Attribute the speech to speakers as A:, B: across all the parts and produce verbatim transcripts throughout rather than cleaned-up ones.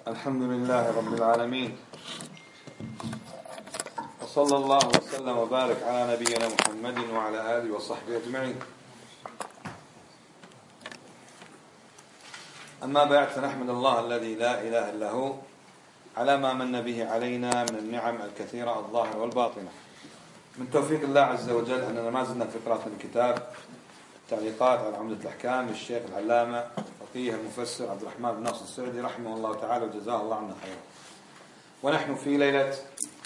A: الحمد لله رب العالمين، وصلى الله وسلم وبارك على نبينا محمد وعلى آله وصحبه أجمعين. أما بعد، فنحمد الله الذي لا إله إلا هو على ما من به علينا من النعم الكثيرة الظاهرة والباطنة. من توفيق الله عز وجل أننا ما زلنا في قراءة الكتاب تعليقات على عمدة الأحكام للشيخ العلامة فقيه المفسر عبد الرحمن بن ناصر السعدي رحمه الله تعالى وجزاه الله عنا خيرا. ونحن في ليلة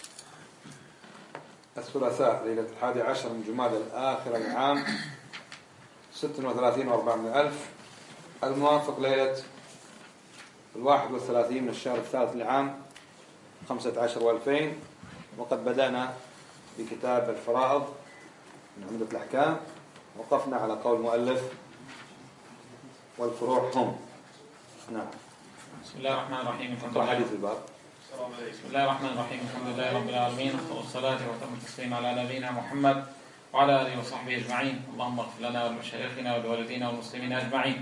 A: الثلاثاء، ليلة الحادي عشر من جمادى الآخرة لعام ست وثلاثين وأربعمائة ألف، الموافق ليلة الواحد والثلاثين من الشهر الثالث لعام خمسة عشر وألفين. وقد بدأنا بكتاب الفرائض من عمدة الأحكام، وقفنا على قول المؤلف والفروع هم. نعم.
B: بسم الله الرحمن الرحيم. الحمد
A: لله. حديث الباب.
B: بسم الله الرحمن الرحيم. الحمد لله رب العالمين، والصلاة وتم التسليم على نبينا محمد وعلى آله وصحبه أجمعين. اللهم اغفر لنا ولمشايخنا ولوالدينا والمسلمين أجمعين.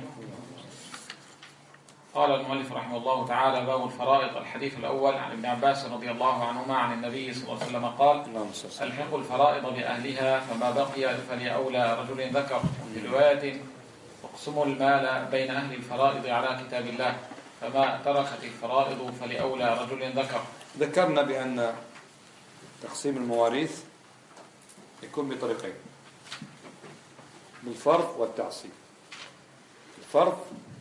B: قال المؤلف رحمه الله تعالى: باب الفرائض. الحديث الأول عن ابن عباس رضي الله عنهما عن النبي صلى الله عليه وسلم قال: ألحقوا الفرائض بأهلها، فما بقي فلأولى رجل ذكر. وفي رواية: اقسموا المال بين أهل الفرائض على كتاب الله، فما تركت الفرائض فلأولى رجل ذكر.
A: ذكرنا بأن تقسيم المواريث يكون بطريقين: بالفرض والتعصيب. الفرض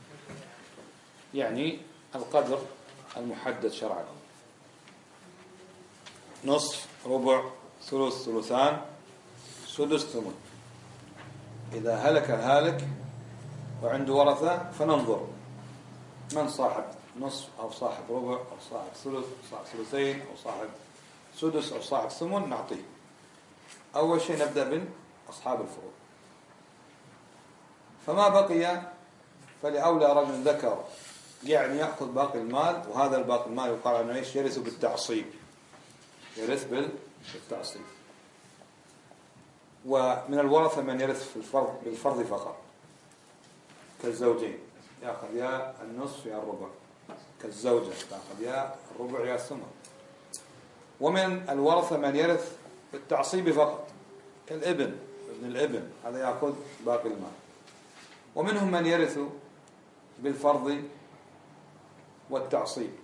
A: يعني القدر المحدد شرعا، نصف، ربع، ثلث، ثلثان، سدس، ثمن. إذا هلك الهالك وعنده ورثة فننظر من صاحب نصف أو صاحب ربع أو صاحب ثلث أو صاحب ثلثين أو صاحب سدس أو صاحب ثمن، نعطيه. أول شيء نبدأ بالأصحاب الفروض. فما بقي فلأولى رجل ذكر، يعني يأخذ باقي المال، وهذا الباقي المال يقال عنه ايش؟ يرث بالتعصيب. يرث بالتعصيب. ومن الورثة من يرث في الفرض بالفرض فقط، كالزوجين يأخذ يا النصف يا الربع، كالزوجة تأخذ يا الربع يا الثمن. ومن الورثة من يرث بالتعصيب فقط، كالابن، ابن الابن، هذا يأخذ باقي المال. ومنهم من يرث بالفرض والتعصيب،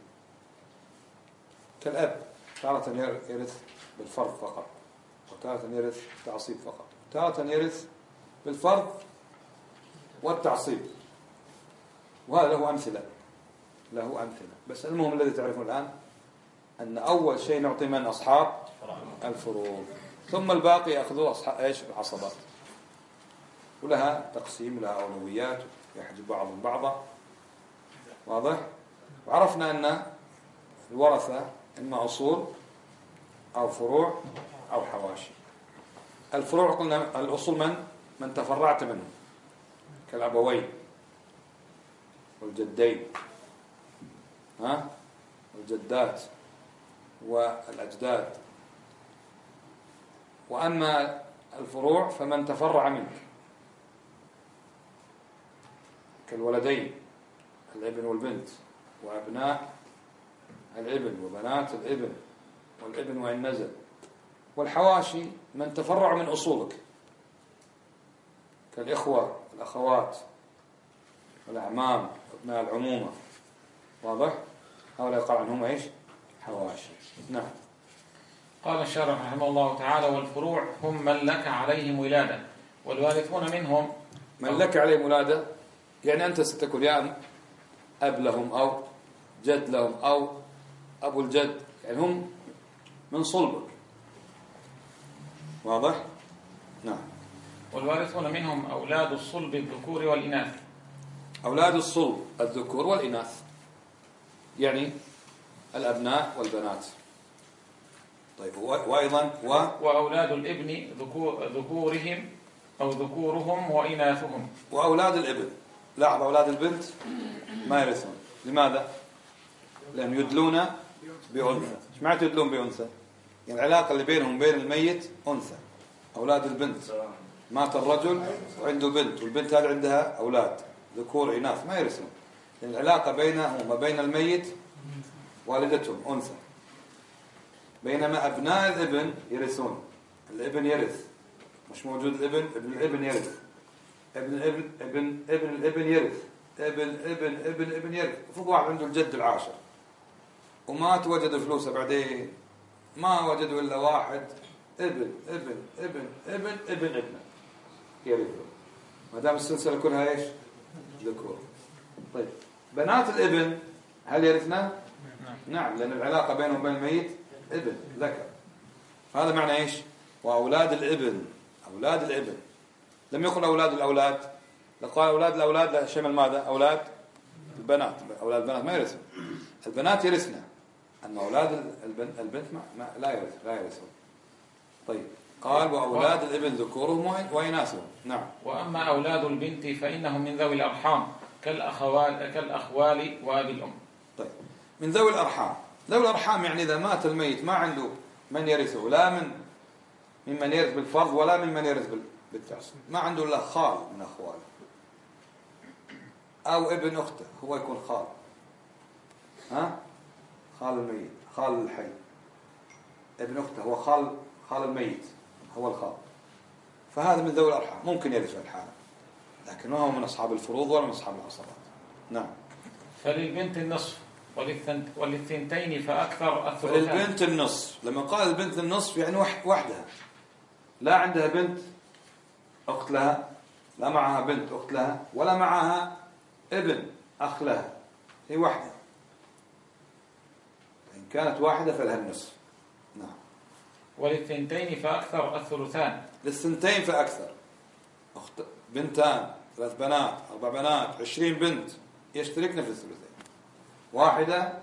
A: كالأب، تارة يرث بالفرض فقط، وتارة يرث بالتعصيب فقط، تارة يرث بالفرض والتعصيب. وهذا له أمثلة له أمثلة بس المهم الذي تعرفون الآن أن أول شيء نعطي من أصحاب الفروض، ثم الباقي يأخذوا أصحاب إيش؟ العصبات، ولها تقسيم، لها أولويات، يحجب بعضهم بعضا. واضح؟ وعرفنا أن الورثة إما أصول أو فروع أو حواشي. الفروع قلنا الأصول من من تفرعت منهم، كالأبوين والجدين، ها، والجدات والأجداد. وأما الفروع فمن تفرع منك، كالولدين، الابن والبنت، وأبناء الابن وبنات الابن، والابن وإن نزل. والحواشي من تفرع من أصولك، كالإخوة والأخوات والأعمام وابناء العمومة. واضح؟ هؤلاء يقال عنهم إيش؟ حواشي. نعم.
B: قال الشارح رحمه الله تعالى: والفروع هم من لك عليهم ولادة، والوارثون منهم.
A: من لك عليهم ولادة يعني أنت ستكون يا أب لهم أو جد لهم أو أبو الجد، يعني هم من صلبك. واضح؟ نعم.
B: والوارثون منهم أولاد الصلب الذكور والإناث.
A: أولاد الصلب الذكور والإناث يعني الأبناء والبنات. طيب، وأيضا و...
B: وأولاد الابن ذكور ذكورهم أو ذكورهم وإناثهم.
A: وأولاد الابن، لاحظ، أولاد البنت ما يرثون. لماذا؟ لأن يدلون بأنثى. ايش معنى يدلون بأنثى؟ يعني العلاقة اللي بينهم وبين الميت أنثى. أولاد البنت، مات الرجل وعنده بنت، والبنت هذه عندها أولاد ذكور إناث، ما يرثون، لأن العلاقة بينهم وبين الميت والدتهم أنثى. بينما أبناء الابن يرثون، الابن يرث، مش موجود الابن، ابن الابن يرث، ابن الابن ابن ابن الابن يرث، ابن ابن ابن ابن يرث. فوق واحد عنده الجد العاشر ومات وجدوا فلوسه بعدين، ما وجدوا إلا واحد ابن ابن ابن ابن ابن ابن يرثون، ما دام السلسلة كلها ايش؟ ذكور. طيب بنات الابن هل يرثنا؟ نعم، لأن العلاقة بينهم وبين الميت ابن ذكر. هذا معنى ايش؟ وأولاد الابن، أولاد الابن. لم يقل أولاد الأولاد، لقال أولاد الأولاد لا شمل ماذا؟ أولاد البنات. أولاد البنات ما يرثون، البنات يرثنا، أما أولاد البنت, البنت ما, ما لا يرث لا يرثون. طيب قال وأولاد الابن ذكورهم وإناثهم. نعم.
B: وأما أولاد البنت فإنهم من ذوي الأرحام كالأخوال كالأخوال وأبي الأم.
A: طيب من ذوي الأرحام، ذوي الأرحام يعني إذا مات الميت ما عنده من يرثه، لا من ممن يرث بالفرض ولا ممن يرث بالتعصيب، ما عنده إلا خال من أخواله أو ابن أخته، هو يكون خال، ها خال الميت، خال الحي. ابن أخته هو خال خال الميت، هو الخال. فهذا من ذوي الأرحام ممكن يرث الحالة، لكن ما هو من أصحاب الفروض ولا من أصحاب العصبات. نعم.
B: فللبنت النصف وللثنتين فأكثر الثلثان.
A: فللبنت النصف، لما قال البنت النصف يعني وحدها، لا عندها بنت أخت لها، لا معها بنت أخت لها، ولا معها ابن أخ لها، هي واحدة. إن كانت واحدة فلها النصف. نعم.
B: وللثنتين فأكثر الثلثان.
A: للثنتين فأكثر، أخت بنتان، ثلاث بنات، أربع بنات، عشرين بنت يشتركن في الثلثين. واحدة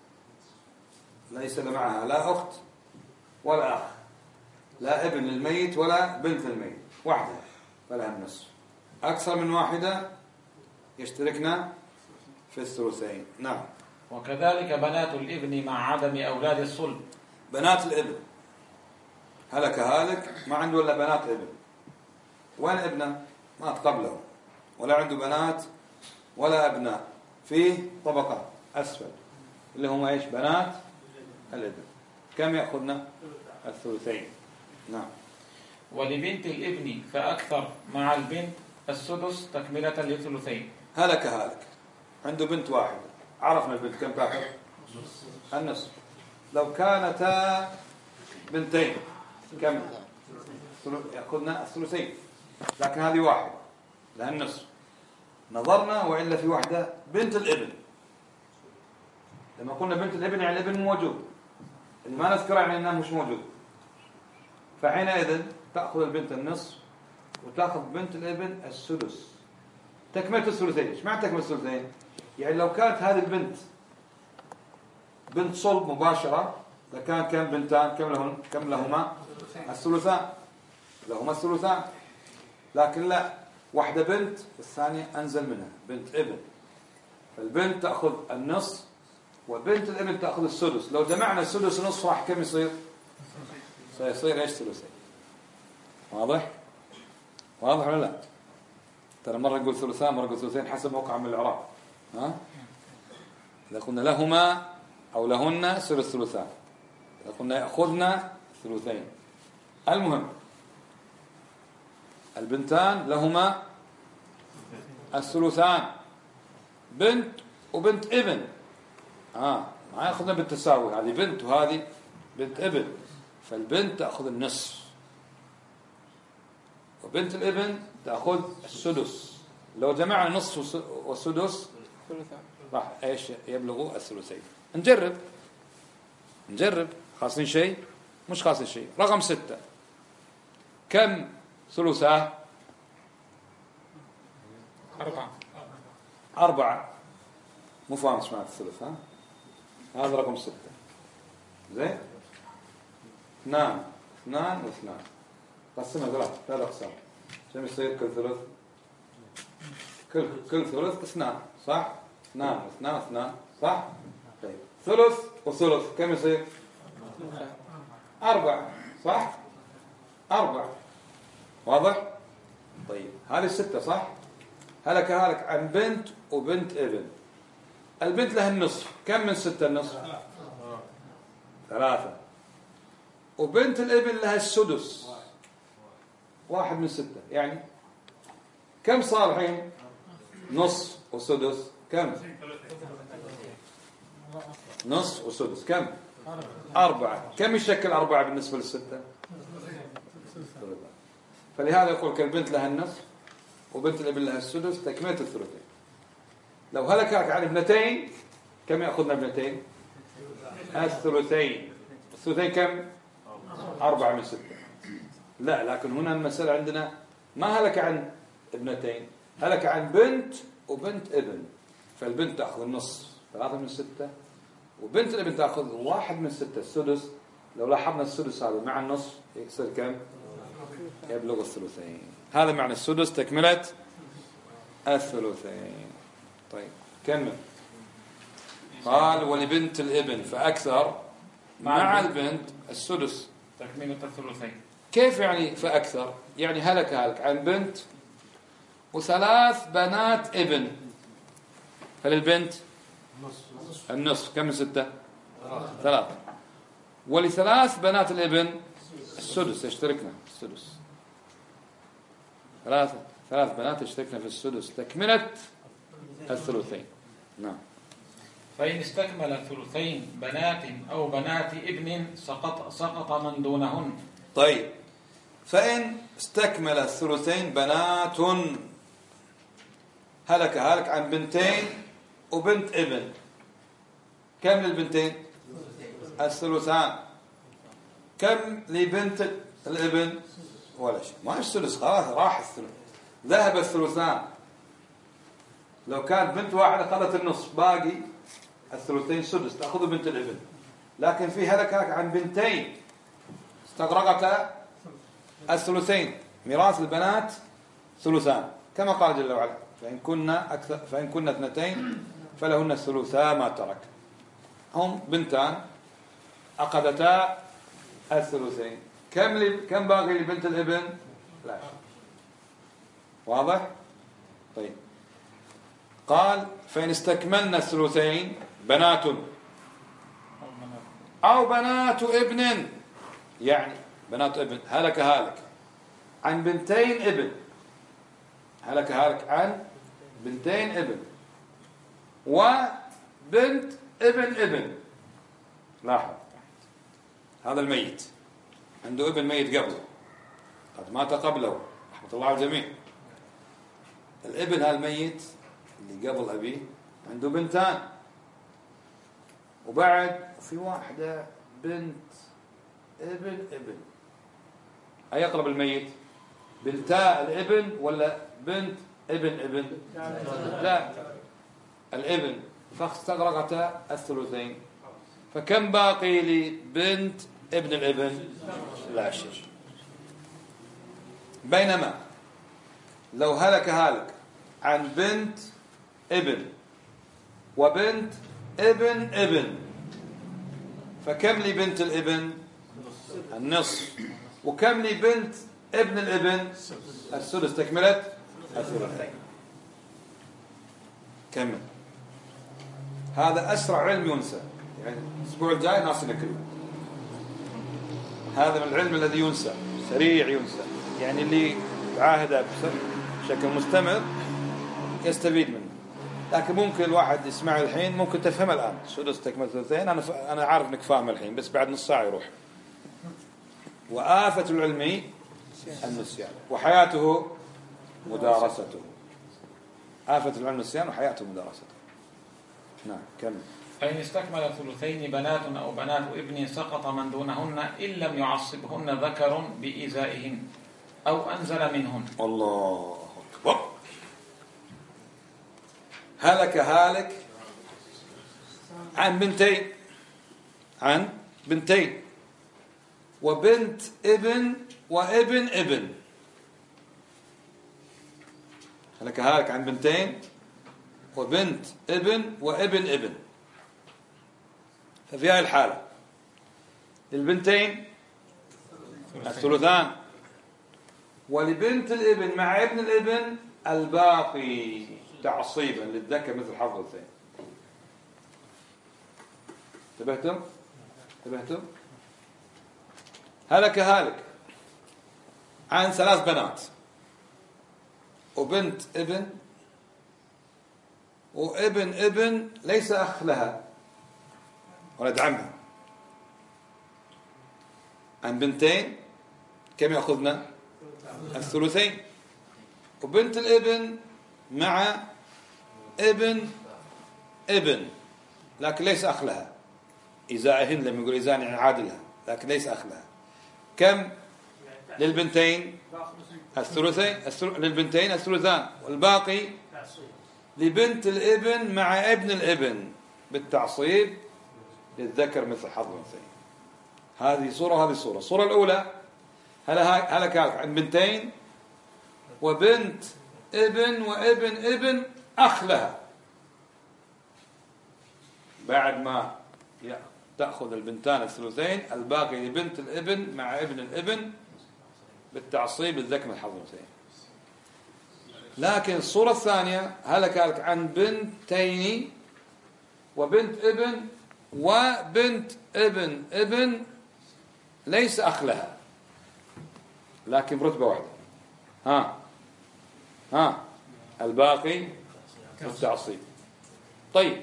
A: ليس معها لا أخت ولا أخ، لا ابن الميت ولا بنت الميت، واحدة فلها النصف. أكثر من واحدة يشتركن في الثلثين. نعم.
B: وكذلك بنات الابن مع عدم أولاد الصلب.
A: بنات الابن هلك هالك ما عنده إلا بنات ابن، وين ابنه؟ مات قبله، ولا عنده بنات ولا أبناء، فيه طبقة أسفل اللي هم إيش؟ بنات الابن. كم يأخذنا؟ الثلثين. نعم.
B: ولبنت الابن فأكثر مع البنت السدس تكملة للثلثين.
A: هلك هالك عنده بنت واحدة، عرفنا البنت كم تأخذ؟ النصف. لو كانتا بنتين كم يأخذنا؟ الثلثين، لكن هذه واحدة لها النصف. نظرنا وإلا في واحدة بنت الابن، لما قلنا بنت الابن يعني الابن موجود، اللي ما نذكره يعني أنه مش موجود، فحينئذ تأخذ البنت النصف وتأخذ بنت الابن السدس تكملة الثلثين. ايش معنى تكملة الثلثين؟ يعني لو كانت هذه البنت بنت صلب مباشرة لكان كم بنتان؟ كم لهن؟ كم لهما؟ الثلثان، لهما الثلثان. لكن لا، واحدة بنت والثانية أنزل منها بنت ابن، فالبنت تأخذ النصف وبنت الابن تأخذ السدس. لو جمعنا السدس ونصف راح كم يصير؟ سيصير ايش؟ ثلثين. واضح؟ واضح ولا لا؟ ترى مرة نقول ثلثان مرة نقول ثلثين حسب موقع من الإعراب. ها؟ إذا قلنا لهما أو لهن سر الثلثان، إذا قلنا يأخذنا ثلثين. المهم البنتان لهما الثلثان، بنت وبنت ابن. آه ما يأخذنا بالتساوي، هذه بنت وهذه بنت ابن، فالبنت تأخذ النصف وبنت الابن تأخذ السدس. لو جمعنا نصف والسدس راح ايش؟ يبلغوا الثلثين. نجرب نجرب خاصين شيء؟ مش خاصين شيء. رقم ستة، كم ثلثاه؟
B: أربعة.
A: أربعة. مو فاهم ايش معنى الثلث. ها هذا رقم ستة. زين. اثنان اثنان واثنان، قسمها ثلاث ثلاث أقسام. كم يصير كل ثلث؟ كل كل ثلث اثنان، صح؟ اثنان واثنان واثنان، صح؟ طيب ثلث وثلث كم يصير؟ أربعة، صح؟ أربعة. واضح؟ طيب هذه الستة، صح؟ هلك هلك عن بنت وبنت ابن. البنت لها النصف، كم من ستة النصف؟ ثلاثة. وبنت الابن لها السدس، واحد من ستة، يعني كم صار الحين؟ نصف وسدس كم؟ نصف وسدس كم؟ أربعة. كم يشكل أربعة بالنسبة للستة؟ فلهذا يقول كالبنت لها النصف وبنت الابن لها السدس تكملة الثلثين. لو هلك عن ابنتين كم يأخذنا ابنتين؟ الثلثين. الثلثين كم؟ أربعة من ستة. لا، لكن هنا المسألة عندنا ما هلك عن ابنتين، هلك عن بنت وبنت ابن، فالبنت تأخذ النصف ثلاثة من ستة، وبنت الابن تأخذ واحد من ستة السدس. لو لاحظنا السدس هذا مع النصف يصير كم؟ يبلغ الثلثين. هذا معنى السدس تكملة الثلثين. طيب كمل. قال ولبنت الابن فأكثر مع البنت السدس
B: تكملة الثلثين.
A: كيف يعني فأكثر؟ يعني هلك هلك عن بنت وثلاث بنات ابن، فللبنت النصف كم من ستة؟ ثلاثة. ولثلاث بنات الابن السدس، يشتركنا في السدس. ثلاثة ثلاث بنات يشتركنا في السدس تكملة الثلثين. نعم.
B: فإن استكمل الثلثين بنات أو بنات ابن سقط سقط من دونهن.
A: طيب، فإن استكمل الثلثين بنات هلك هلك عن بنتين وبنت ابن، كم للبنتين؟ الثلثان. كم لبنت الابن؟ ولا شيء، ما الثلث، خلاص راح الثلث، ذهب الثلثان. لو كانت بنت واحدة أخذت النصف، باقي الثلثين سدس تأخذ بنت الابن. لكن في هلك هلك عن بنتين استغرقتا الثلثين، ميراث البنات ثلثان، كما قال جل وعلا فإن كنا أكثر فإن كنا اثنتين فلهن الثلثا ما ترك. هم بنتان أخذتا الثلثين، كم لي كم باقي لبنت الابن؟ لا شيء. واضح؟ طيب، قال فإن استكملنا الثلثين بنات أو بنات ابن، يعني بنات ابن هلك هالك عن بنتين ابن، هلك هالك عن بنتين ابن وبنت ابن ابن. لاحظ، هذا الميت عنده ابن ميت قبله، قد مات قبله رحمة الله على الجميع. الابن هالميت اللي قبل أبيه عنده بنتان، وبعد في واحدة بنت ابن ابن. أي أقرب الميت؟ بنتا الابن ولا بنت ابن ابن؟ لا، الابن، فاستغرقت الثلثين. فكم باقي لبنت ابن الابن؟ لا شيء. بينما لو هلك هالك عن بنت ابن وبنت ابن ابن، فكم لبنت الابن؟ النصف. وكم لبنت ابن الابن؟ السدس تكملة الثلثين. كمل. هذا أسرع علم ينسى، يعني الأسبوع الجاي ناصل كله. هذا من العلم الذي ينسى، سريع ينسى، يعني اللي عاهده بشكل مستمر يستفيد منه. لكن ممكن الواحد يسمع الحين ممكن تفهم الآن سدس تكمل ثلثين. أنا ف... أنا عارف إنك فاهم الحين، بس بعد نص ساعة يروح. وآفة العلم النسيان وحياته مدارسته. آفة العلم النسيان وحياته مدارسته. نعم كمل.
B: فإن استكمل الثلثين بنات أو بنات ابن سقط من دونهن إن لم يعصبهن ذكر بإزائهن أو أنزل منهن.
A: الله أكبر. هلك هالك عن بنتين، عن بنتين وبنت ابن وابن ابن. هلك هالك عن بنتين وبنت ابن وابن ابن. ففي هذه الحالة للبنتين الثلثان، ولبنت الابن مع ابن الابن الباقي تعصيبا للذكر مثل حظ الأنثيين. انتبهتم؟ انتبهتم؟ هلك هالك عن ثلاث بنات وبنت ابن وابن ابن ليس أخ لها ولد عمها، عن بنتين كم يأخذنا؟ الثلثين. وبنت الابن مع ابن ابن لكن ليس أخ لها، إزائهن لما يقول إزائهن يعني عادلها لكن ليس أخ لها. كم للبنتين؟ الثلثين. للبنتين الثلثان، والباقي لبنت الابن مع ابن الابن بالتعصيب للذكر مثل حظ الأنثيين. هذه صورة وهذه صورة. الصورة الأولى هلك عن بنتين وبنت ابن وابن ابن أخ لها، بعد ما تأخذ البنتان الثلثين الباقي لبنت الابن مع ابن الابن بالتعصيب للذكر مثل حظ الأنثيين. لكن الصورة الثانية هلك عن بنتين وبنت ابن وبنت ابن ابن ليس أخ لها لكن برتبة واحدة. ها ها الباقي بالتعصيب. طيب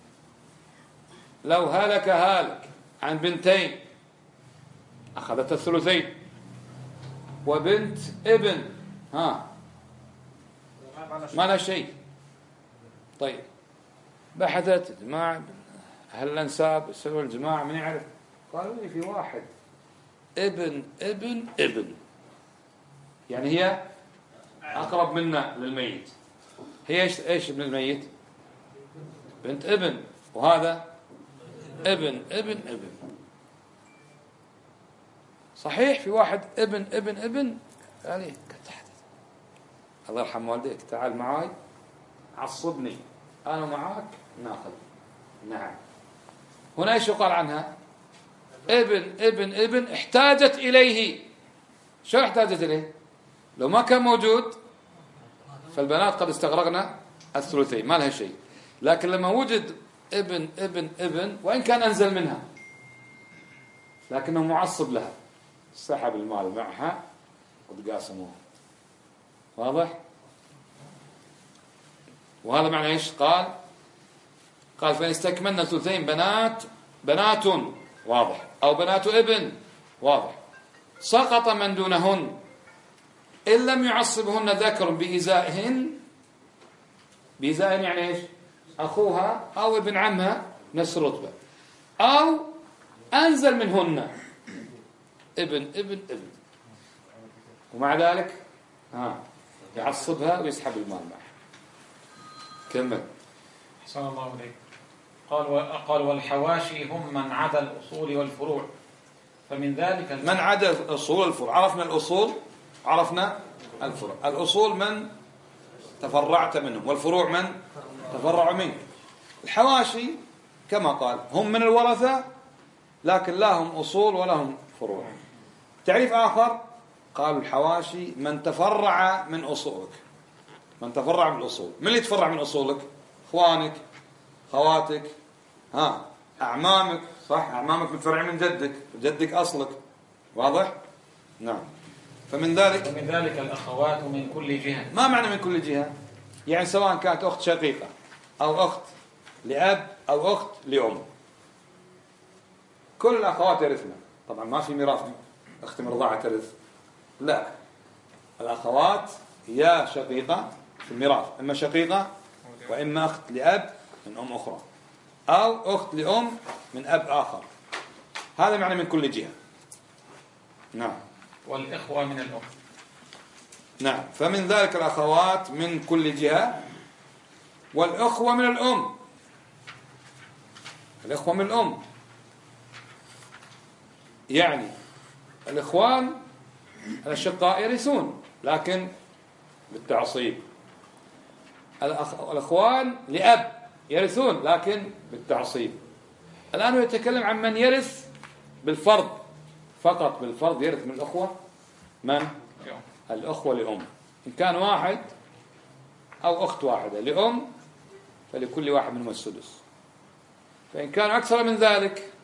A: لو هلك هالك عن بنتين أخذت الثلثين وبنت ابن ها ما لها شيء. طيب بحثت جماعة هل الأنساب يسوون الجماعة من يعرف؟ قالوا لي في واحد ابن ابن ابن يعني هي أقرب منا للميت. هي إيش إيش ابن الميت؟ بنت ابن، وهذا ابن ابن ابن. صحيح في واحد ابن ابن ابن يعني الله يرحم والديك تعال معاي عصبني أنا معاك ناخذ. نعم. هنا ايش يقال عنها؟ ابن ابن ابن احتاجت إليه. شو احتاجت إليه؟ لو ما كان موجود فالبنات قد استغرقنا الثلثين ما لها شيء، لكن لما وجد ابن ابن ابن وإن كان أنزل منها لكنه معصب لها سحب المال معها وتقاسموه. واضح؟ وهذا معنى ايش؟ قال قال فإن استكملنا الثلثين بنات بنات واضح أو بنات ابن واضح سقط من دونهن إن لم يعصبهن ذكر بإزائهن. بإزائهن يعني ايش؟ أخوها أو ابن عمها نفس الرتبة، أو أنزل منهن ابن ابن ابن ومع ذلك ها يعصبها ويسحب المال معه. كمل.
B: صلى الله عليه. قال قال والحواشي هم من عدا الأصول والفروع فمن ذلك
A: من عدا الأصول والفروع. عرفنا الأصول عرفنا الفروع. الأصول من تفرعت منهم والفروع من تفرعوا منك. الحواشي كما قال هم من الورثة لكن لا هم أصول ولا هم فروع. تعريف آخر قالوا الحواشي من تفرع من أصولك. من تفرع من الأصول. من اللي تفرع من أصولك؟ إخوانك خواتك ها أعمامك. صح أعمامك متفرع من جدك جدك أصلك. واضح؟ نعم. فمن ذلك
B: ومن ذلك الأخوات من كل جهة.
A: ما معنى من كل جهة؟ يعني سواء كانت أخت شقيقة أو أخت لأب أو أخت لأم كل الأخوات يرثنا. طبعا ما في ميراث أخت مرضعة ترث، لا الأخوات يا شقيقة في الميراث إما شقيقة وإما أخت لأب من أم أخرى أو أخت لأم من أب آخر. هذا معنى من كل جهة. نعم.
B: والإخوة من الأم.
A: نعم. فمن ذلك الأخوات من كل جهة والأخوة من الأم. الأخوة من الأم يعني الإخوان الأشقاء يرثون لكن بالتعصيب. الأخوان لأب يرثون لكن بالتعصيب. الآن هو يتكلم عن من يرث بالفرض فقط. بالفرض يرث من الأخوة من؟ الأخوة لأم. إن كان واحد أو أخت واحدة لأم فلكل واحد منهم السدس. فإن كان أكثر من ذلك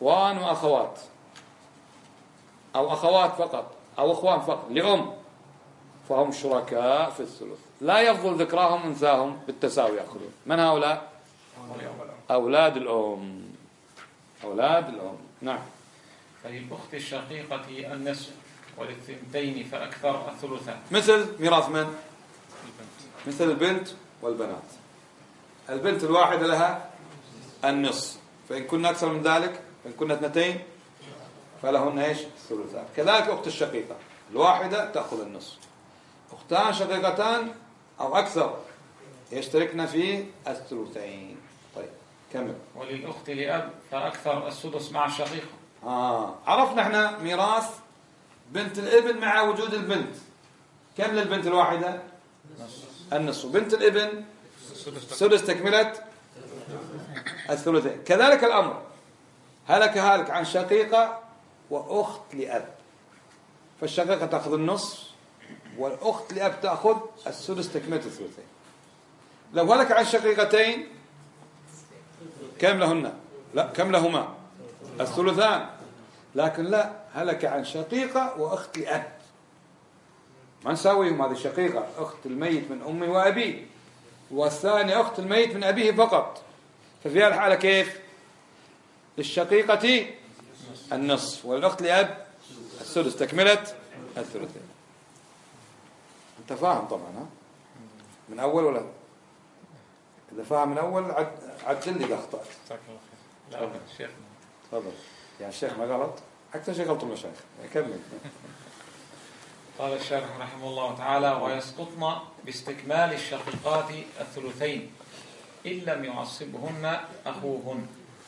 A: إخوان وأخوات أو أخوات فقط أو إخوان فقط لأم، فهم شركاء في الثلث، لا يفضل ذكراهم أنثاهم بالتساوي يأخذون. من هؤلاء؟ أولاد الأم. أولاد الأم. نعم.
B: فللأخت الشقيقة النصف وللثنتين فأكثر الثلثان.
A: مثل ميراث من؟ مثل البنت والبنات. البنت الواحدة لها النصف، فإن كنا أكثر من ذلك، فإن كنا اثنتين فلهن ايش؟ الثلثان. كذلك أخت الشقيقة الواحدة تأخذ النصف. أختان شقيقتان أو أكثر يشتركن في الثلثين. طيب كمل.
B: وللأخت لأب فأكثر السدس مع الشقيقة.
A: آه عرفنا احنا ميراث بنت الابن مع وجود البنت. كم للبنت الواحدة؟ النصف. بنت الابن سدس تكملة الثلثين. كذلك الأمر هلك هالك عن شقيقة وأخت لأب، فالشقيقة تأخذ النصف والأخت لأب تأخذ السدس تكملة الثلثين. لو هلك عن شقيقتين كم لهن؟ لا كم لهما؟ الثلثان. لكن لا، هلك عن شقيقة وأخت لأب، ما نساويهم. هذه الشقيقة أخت الميت من أمي وأبي، والثانية أخت الميت من أبيه فقط. ففي الحالة كيف؟ للشقيقة النصف والأخت لأب السدس تكملة الثلثين. أنت فاهم طبعا ها؟ من أول ولا؟ إذا فاهم من أول عدل لي إذا أخطأت.
B: لا الشيخ
A: تفضل. يعني الشيخ ما غلط؟ أكثر شيء غلط المشايخ. كمل.
B: قال الشارح رحمه الله تعالى: ويسقطن باستكمال الشقيقات الثلثين إن لم يعصبهن أخوهن.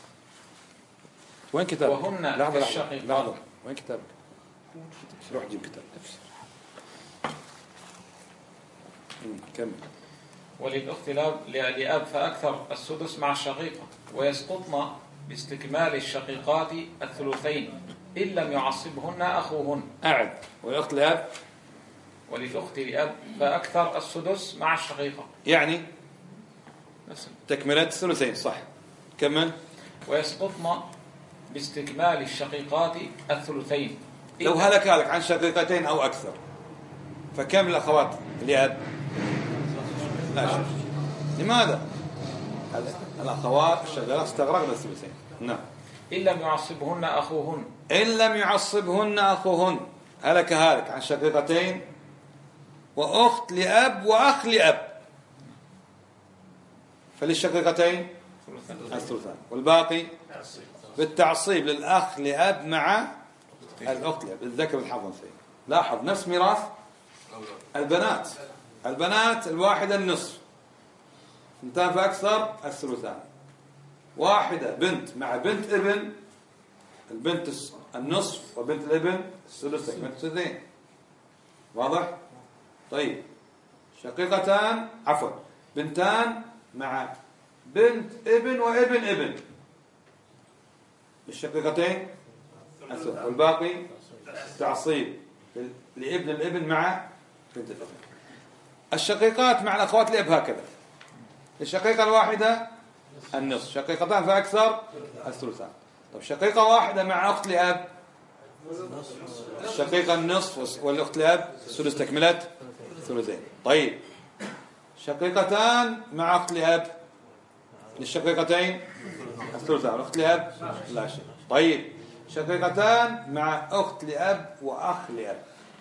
A: وين كتابك؟
B: وهن
A: لحظة
B: الشقيقات.
A: لحظة. وين كتابك؟ روح جيب كتاب. كمل.
B: وللأخت لأب فأكثر السدس مع الشقيقة. ويسقطن باستكمال الشقيقات الثلثين إن لم يعصبهن أخوهن.
A: أعد. والأخت لأب
B: وللأخت لأب فأكثر السدس مع الشقيقة،
A: يعني تكملة الثلثين. صح. كمل.
B: ويسقطن باستكمال الشقيقات الثلثين.
A: لو هلك هلك عن شقيقتين أو أكثر فكم الأخوات لأب؟ لا شيء. لماذا؟ الأخوات الشقيقات استغرقن الثلثين. نعم.
B: إن لم يعصبهن أخوهن.
A: إن لم يعصبهن أخوهن. هلك هلك عن شقيقتين وأخت لأب وأخ لأب، فللشقيقتين الثلثان والباقي بالتعصيب للأخ لأب مع الأخت لأب، الذكر والحظ الأنثيين. لاحظ نفس ميراث البنات. البنات الواحدة النصف، اثنتان فأكثر الثلثان. واحدة بنت مع بنت ابن، البنت النصف وبنت الابن الثلث تكملة الثلثين. واضح؟ طيب شقيقتان عفوا بنتان مع بنت ابن وابن ابن، الشقيقتين الثلث والباقي تعصيب لابن الابن مع بنت الابن. الشقيقات مع الأخوات الأب هكذا: الشقيقة الواحدة النصف، شقيقتان فأكثر الثلثان. طب شقيقة واحدة مع أخت لأب، الشقيقة النصف والأخت لأب الثلث تكملة ثلثين. طيب شقيقتان مع أخت لأب، للشقيقتين الثلثان والأخت لأب لا شيء. طيب شقيقتان مع أخت لأب وأخ لأب،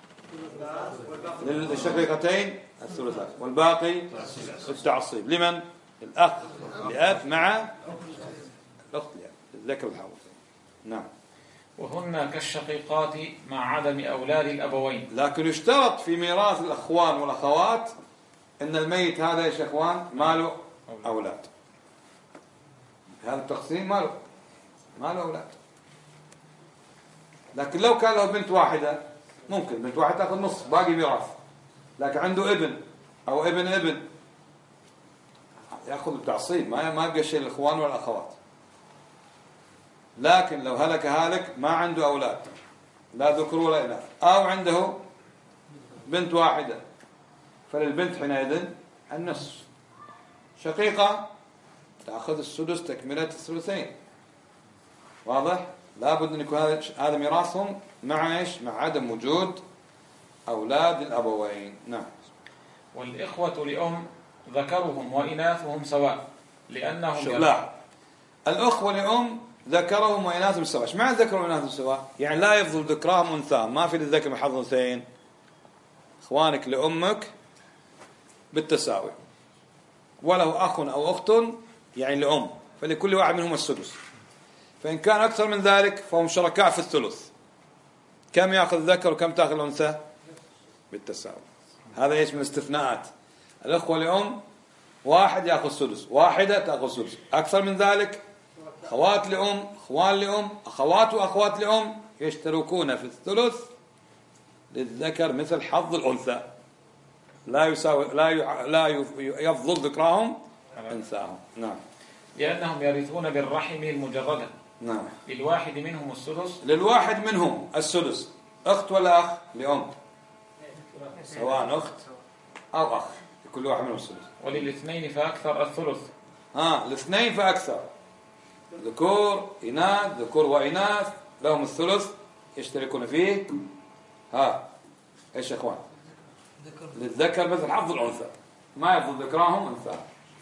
A: للشقيقتين الثلثان والباقي التعصيب لمن؟ الأخ لأب مع الأخت لأب، الذكر والحظ. نعم.
B: وهن كالشقيقات مع عدم أولاد الأبوين.
A: لكن يشترط في ميراث الأخوان والأخوات أن الميت هذا يا شيخوان ما له أولاد. هذا التقسيم ما له ما له أولاد. لكن لو كان له بنت واحدة ممكن بنت واحدة تأخذ نصف باقي ميراث، لكن عنده ابن أو ابن ابن يأخذ التعصيب، ما ما يبقى شيء للأخوان والأخوات. لكن لو هلك هالك ما عنده أولاد لا ذكر ولا إناث، أو عنده بنت واحدة، فللبنت حينئذ النصف. شقيقة تأخذ السدس تكملة الثلثين. واضح؟ لابد أن يكون هذا هذا ميراثهم مع إيش؟ مع عدم وجود أولاد الأبوين. نعم.
B: والإخوة لأم ذكرهم وإناثهم سواء لأنهم
A: لا الأخوة لأم ذكرهم وإناثهم سواء. ايش معنى ذكرهم وإناثهم سواء؟ يعني لا يفضل ذكراهم أنثاهم، ما في للذكر من حظ أنثيين. إخوانك لأمك بالتساوي، وله أخ أو أخت يعني لأم، فلكل واحد منهم السدس، فإن كان أكثر من ذلك فهم شركاء في الثلث. كم يأخذ الذكر وكم تأخذ الأنثى؟ بالتساوي. هذا إيش من الاستثناءات. الأخوة لأم واحد يأخذ سدس، واحدة تأخذ سدس، أكثر من ذلك أخوات لأم، أخوان لأم، أخوات وأخوات لأم يشتركون في الثلث للذكر مثل حظ الأنثى، لا يساوي لا ي... لا يفضل ذكراهم أنثاهم. نعم.
B: لأنهم يرثون بالرحم المجردة.
A: نعم.
B: للواحد منهم السدس.
A: للواحد منهم السدس، أخت ولا أخ لأم، سواء أخت أو أخ، لكل واحد منهم السدس.
B: وللاثنين فأكثر الثلث.
A: ها الاثنين فأكثر، ذكور إناث، ذكور وإناث لهم الثلث يشتركون فيه. ها إيش يا إخوان؟ للذكر مثل حظ الأنثى، ما يفضل ذكراهم أنثى.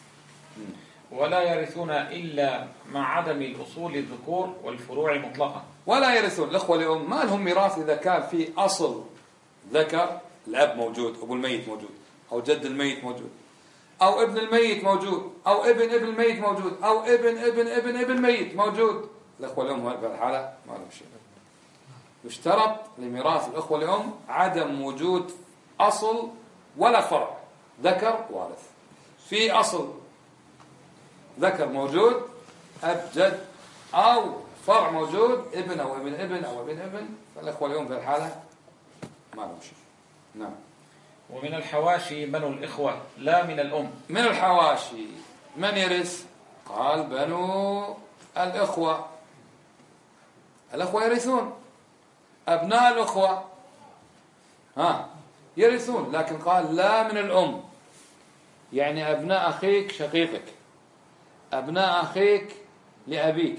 B: ولا يرثون إلا مع عدم الأصول الذكور والفروع مطلقا.
A: ولا يرثون الأخوة لأم ما لهم ميراث إذا كان في أصل ذكر، الأب موجود، أبو الميت موجود، أو جد الميت موجود، أو ابن الميت موجود، أو ابن ابن الميت موجود، أو ابن ابن ابن ابن الميت موجود. الأخوة لأم في الحالة ما لهم شيء. يشترط لميراث الأخوة لأم عدم وجود أصل ولا فرع ذكر وارث. في أصل ذكر موجود، أب جد، أو فرع موجود، ابن أو ابن ابن أو ابن ابن، فالأخوة لأم في الحالة ما لهم شيء. نعم.
B: ومن الحواشي بنو الإخوة لا من الأم.
A: من الحواشي من يرث؟ قال بنو الإخوة. الأخوة يرثون، أبناء الأخوة ها يرثون، لكن قال لا من الأم، يعني أبناء أخيك شقيقك، أبناء أخيك لأبيك،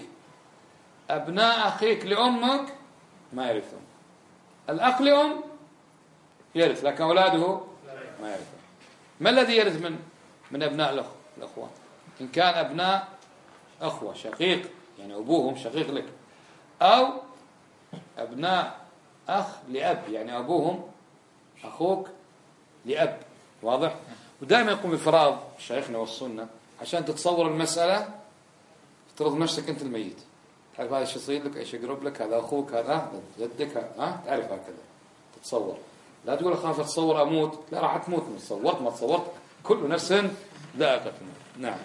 A: أبناء أخيك لأمك ما يرثون. الأخ لأم يرث، لكن أولاده ما يرثون. ما الذي يرث من من أبناء الأخوة؟ إن كان أبناء أخوة شقيق يعني أبوهم شقيق لك، أو أبناء أخ لأب يعني أبوهم أخوك لأب. واضح؟ ودائما يقوم بفرائض شيخنا والسنة عشان تتصور المسألة. افترض نفسك أنت الميت، تعرف هذا ايش يصير لك، ايش يقرب لك، هذا أخوك، هذا جدك، ها تعرف هكذا تتصور. لا تقول أخاف أتصور أموت، لا راح تموت من تصورت ما تصورت، كل نفس ذائقة الموت. نعم.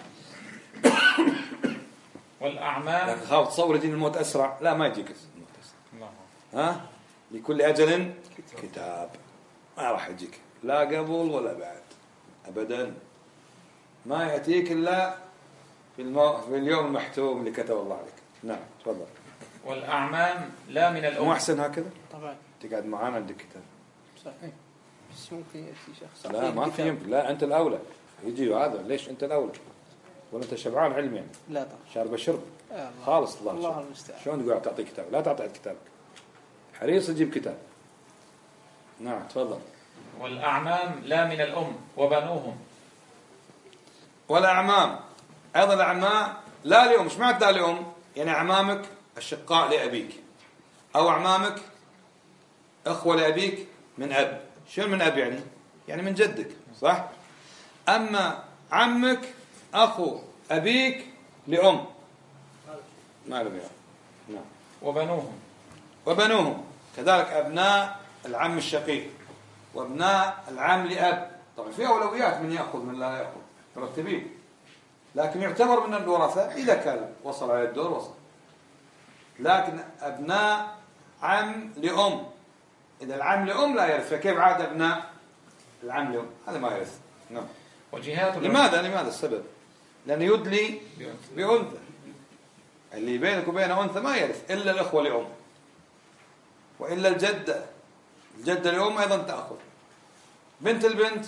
B: والأعمال
A: لكن خاف تصور يجيني الموت أسرع، لا ما يجيك الموت أسرع. ها لكل أجل كتاب، ما راح يجيك لا قبل ولا بعد أبدا، ما يأتيك إلا في, المو... في اليوم المحتوم اللي كتب الله عليك. نعم تفضل.
B: والأعمام لا من الأم.
A: مو أحسن هكذا؟
C: طبعا
A: تقعد معانا عندك كتاب.
C: صحيح، بس ممكن يأتي شخص
A: لا ما في يمكن. لا أنت الأولى يجي هذا، ليش أنت الأولى؟ ولا أنت شبعان علم يعني؟
C: لا طبعا
A: شارب شرب
C: آه
A: خالص. الله,
C: الله المستعان.
A: شلون تقول تعطي كتاب؟ لا تعطي كتابك، حريص يجيب كتاب. نعم تفضل.
B: والأعمام لا من الأم وبنوهم.
A: والأعمام أيضا الأعمام لا لأم. مش معنى لا لأم؟ يعني أعمامك الشقاء لأبيك، أو أعمامك أخوة لأبيك من أب. شنو من أب يعني؟ يعني من جدك، صح؟ أما عمك أخو أبيك لأم ما له يعني. نعم.
B: وبنوهم.
A: وبنوهم كذلك أبناء العم الشقيق وابناء العم لأب. طبعا في أولويات من يأخذ من لا يأخذ مرتبين، لكن يعتبر من الورثة إذا كان وصل على الدور وصل. لكن أبناء عم لأم، إذا العم لأم لا يرث، فكيف عاد أبناء العم لأم؟ هذا ما يرث. نعم.
B: وجهات
A: لماذا؟ لماذا السبب؟ لأنه يدلي بأنثى، اللي بينك وبينه أنثى ما يرث إلا الأخوة لأم، وإلا الجدة الجدة لأم أيضا تأخذ. بنت البنت،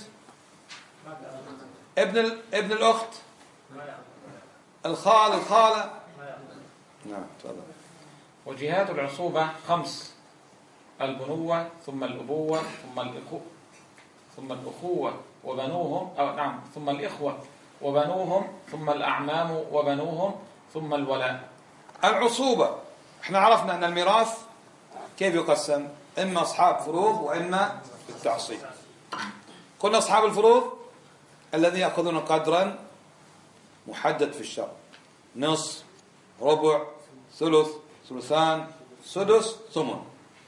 A: ابن ال... ابن الأخت، الخال الخالة. نعم تفضل.
B: وجهات العصوبة خمس: البنوة، ثم الأبوة، ثم الإخوة ثم الأخوة وبنوهم أو نعم ثم الإخوة وبنوهم، ثم الأعمام وبنوهم، ثم الولاء.
A: العصوبة احنا عرفنا أن الميراث كيف يقسم؟ إما أصحاب فروض وإما بالتعصيب. قلنا أصحاب الفروض الذين يأخذون قدرا محدد في الشرع: نصف، ربع، ثلث، ثلثان، سدس، ثمن.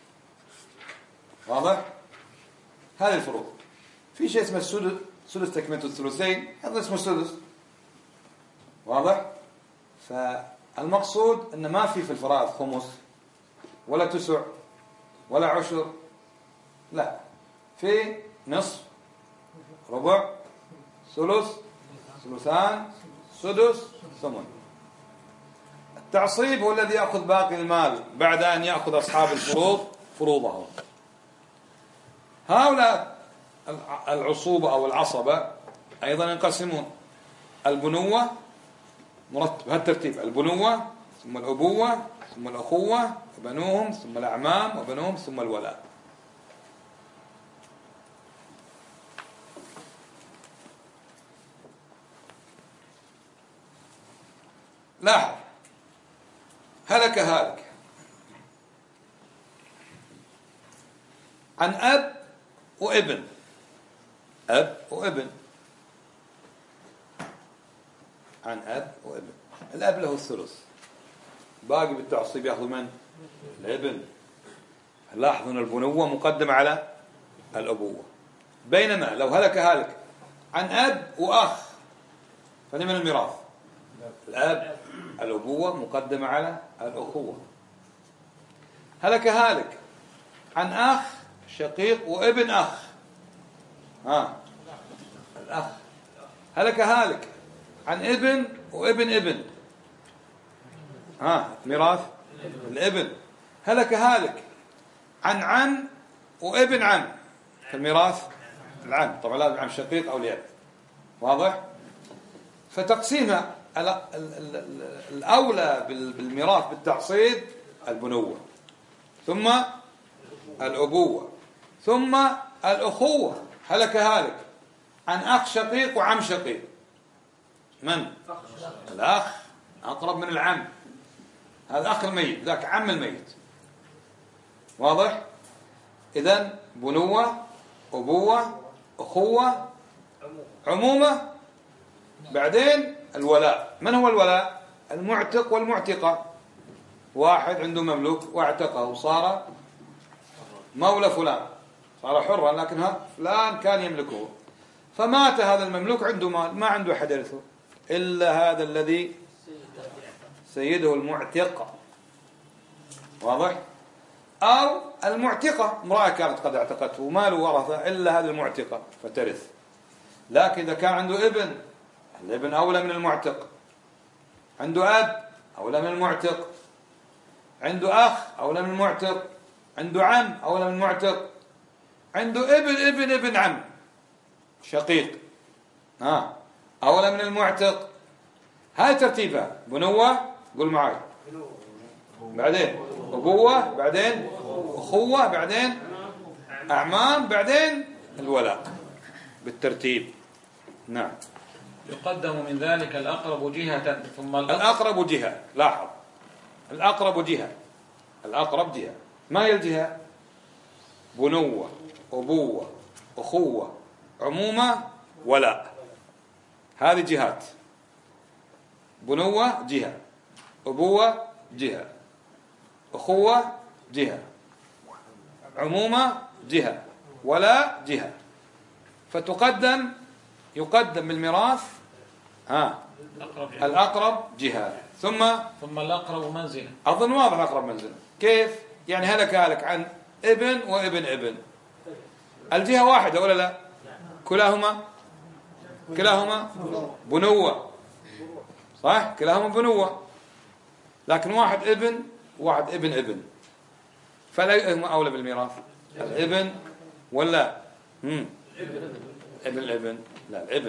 A: واضح؟ هذه الفروض. في شيء اسمه السدس، سدس تكملة الثلثين، هذا اسمه السدس. واضح؟ فالمقصود أن ما في في الفرائض خمس ولا تسع ولا عشر، لا، في نصف، ربع، ثلث، ثلثان، سدس، ثمن. التعصيب هو الذي يأخذ باقي المال بعد أن يأخذ أصحاب الفروض فروضهم. هؤلاء العصوبة أو العصبة أيضا ينقسمون: البنوة مرتب هالترتيب: البنوة، ثم الأبوة، ثم الأخوة وبنوهم، ثم الأعمام وبنوهم، ثم الولاء. لاحظ: هلك هالك عن أب وابن، أب وابن، عن أب وابن. الأب له الثلث، باقي بالتعصيب يأخذ من؟ الابن. لاحظوا أن البنوة مقدمة على الأبوة، بينما لو هلك هالك عن أب وأخ فلمن الميراث؟ الأب. الأبوة مقدمة على الأخوة. هلك هالك عن أخ شقيق وابن أخ، ها الأخ. هلك هالك عن ابن وابن ابن، ها ميراث الابن. هلك هالك عن عم وابن عم، فالميراث العم. طبعا لازم عم شقيق أو لأب. واضح؟ فتقسيمها الأولى بالميراث بالتعصيب البنوة، ثم الأبوة، ثم الأخوة. هلك هالك عن أخ شقيق وعم شقيق، من؟ الأخ، أقرب من العم، هذا أخ الميت، ذاك عم الميت. واضح؟ إذن بنوة، أبوة، أخوة، عمومة، بعدين الولاء. من هو الولاء؟ المعتق والمعتقة. واحد عنده مملوك واعتقه وصار مولى فلان، صار حرا، لكن فلان كان يملكه، فمات هذا المملوك، عنده مال، ما عنده أحد يرثه إلا هذا الذي سيده المعتق. واضح؟ أو المعتقة، امرأة كانت قد اعتقته وما له ورثة إلا هذا المعتقة فترث. لكن إذا كان عنده ابن، الابن أولى من المعتق. عنده أب أولى من المعتق. عنده أخ أولى من المعتق. عنده عم أولى من المعتق. عنده ابن ابن ابن عم شقيق، ها أولى من المعتق. هاي ترتيبها: بنوة، قول معي، بعدين أبوة، بعدين أخوة، بعدين أعمام، بعدين الولاء، بالترتيب. نعم.
B: يقدم من ذلك الأقرب جهة ثم
A: الأقرب جهة. لاحظ: الأقرب جهة، الأقرب جهة. ما هي الجهة؟ بنوة، أبوة، أخوة، عمومة، ولاء. هذه جهات: بنوة جهة، أبوة جهة، أخوة جهة، عمومة جهة، ولاء جهة. فتقدم يقدم بالميراث ها الأقرب جهة، ثم
B: ثم الأقرب منزلة.
A: أظن واضح الأقرب منزلة. كيف؟ يعني هلك هلك عن ابن وابن ابن، الجهة واحدة ولا لا؟ كلاهما كلاهما بنوة، صح؟ كلاهما بنوة، لكن واحد ابن وواحد ابن ابن، فلا يؤهم أولى بالميراث؟ الابن ولا هم ابن الابن؟ لا، الابن.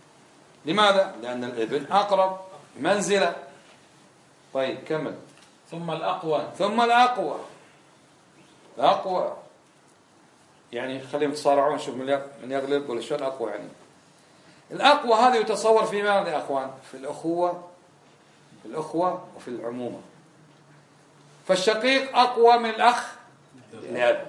A: لماذا؟ لأن الابن أقرب منزلة. طيب كمل.
B: ثم الأقوى
A: ثم الأقوى. الأقوى يعني خليهم يتصارعون شوف من يغلب ولا شو الأقوى. يعني الأقوى هذا يتصور في ماذا يا أخوان؟ في الأخوة، في الأخوة وفي العمومة. فالشقيق أقوى من الأخ لأب،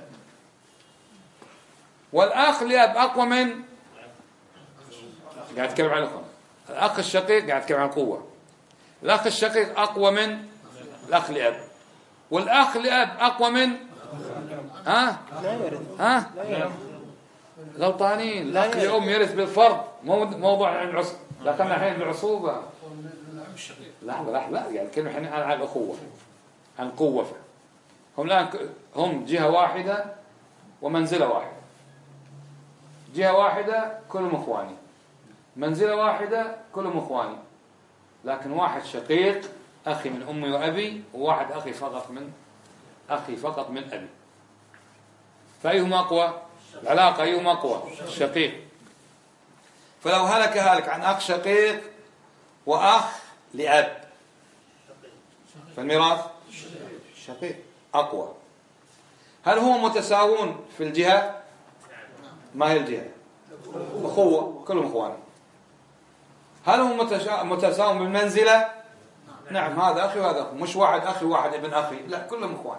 A: والأخ لأب أقوى من، قاعد أتكلم عن الأخوة، الأخ الشقيق قاعد أتكلم عن القوة. الأخ الشقيق أقوى من الأخ لأب، والأخ لأب أقوى من ها ها غلطانين. الأخ لأم يرث بالفرض، مو موضوع عن العصبة. دخلنا الحين بالعصوبة. لحظة لحظة لا، يعني الكلمة الحين عن الأخوة، عن قوة. هم الآن هم جهة واحدة ومنزلة واحدة، جهة واحدة كلهم إخواني، منزلة واحدة كلهم إخواني، لكن واحد شقيق أخي من أمي وأبي، وواحد أخي فقط من أخي فقط من أبي. فأيهما أقوى؟ العلاقة أيهما أقوى؟ الشقيق. فلو هلك هلك عن أخ شقيق وأخ لأب، فالميراث شقيق أقوى. هل هم متساوون في الجهة؟ ما هي الجهة؟ أخوة، كلهم إخوان. هل هم متساوون بالمنزلة؟ نعم، هذا أخي وهذا أخي، مش واحد أخي وواحد ابن أخي، لا كلهم إخوان.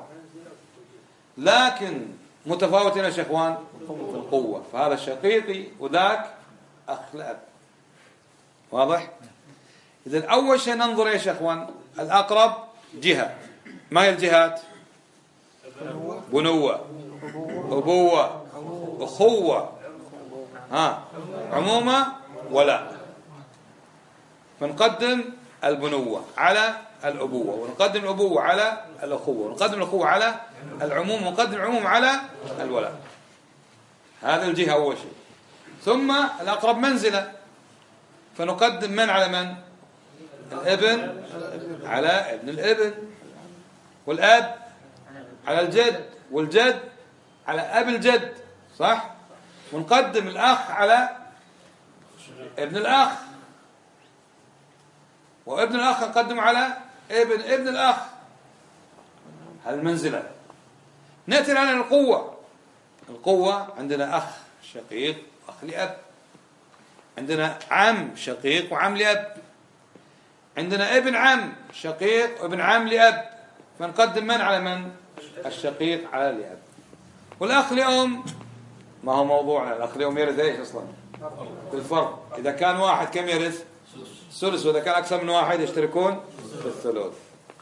A: لكن متفاوتين يا شيخوان في القوة، فهذا شقيقي وذاك أخ لأب. واضح؟ إذن أول شيء ننظر يا شيخوان الأقرب جهة. ما هي الجهات؟ بنوة، أبوة، أخوة، ها عمومة ولا. فنقدم البنوة على الأبوة، ونقدم الأبوة على الأخوة، ونقدم الأخوة على العموم، ونقدم العموم على الولاء. هذا الجهة أول شيء. ثم الأقرب منزلة، فنقدم من على من؟ الابن على ابن الابن، والأب على الجد، والجد على أب الجد، صح؟ ونقدم الأخ على ابن الأخ، وابن الأخ نقدم على ابن ابن الأخ. هذه المنزلة. نأتي على القوة. القوة عندنا أخ شقيق وأخ لأب، عندنا عم شقيق وعم لأب، عندنا ابن عم شقيق وابن عم لأب، فنقدم من على من؟ الشقيق على الأب. والأخ لأم ما هو موضوعنا. الأخ لأم يرث ايش أصلا؟ بالفرض. إذا كان واحد كم يرث؟ ثلث، وإذا كان أكثر من واحد يشتركون في الثلث.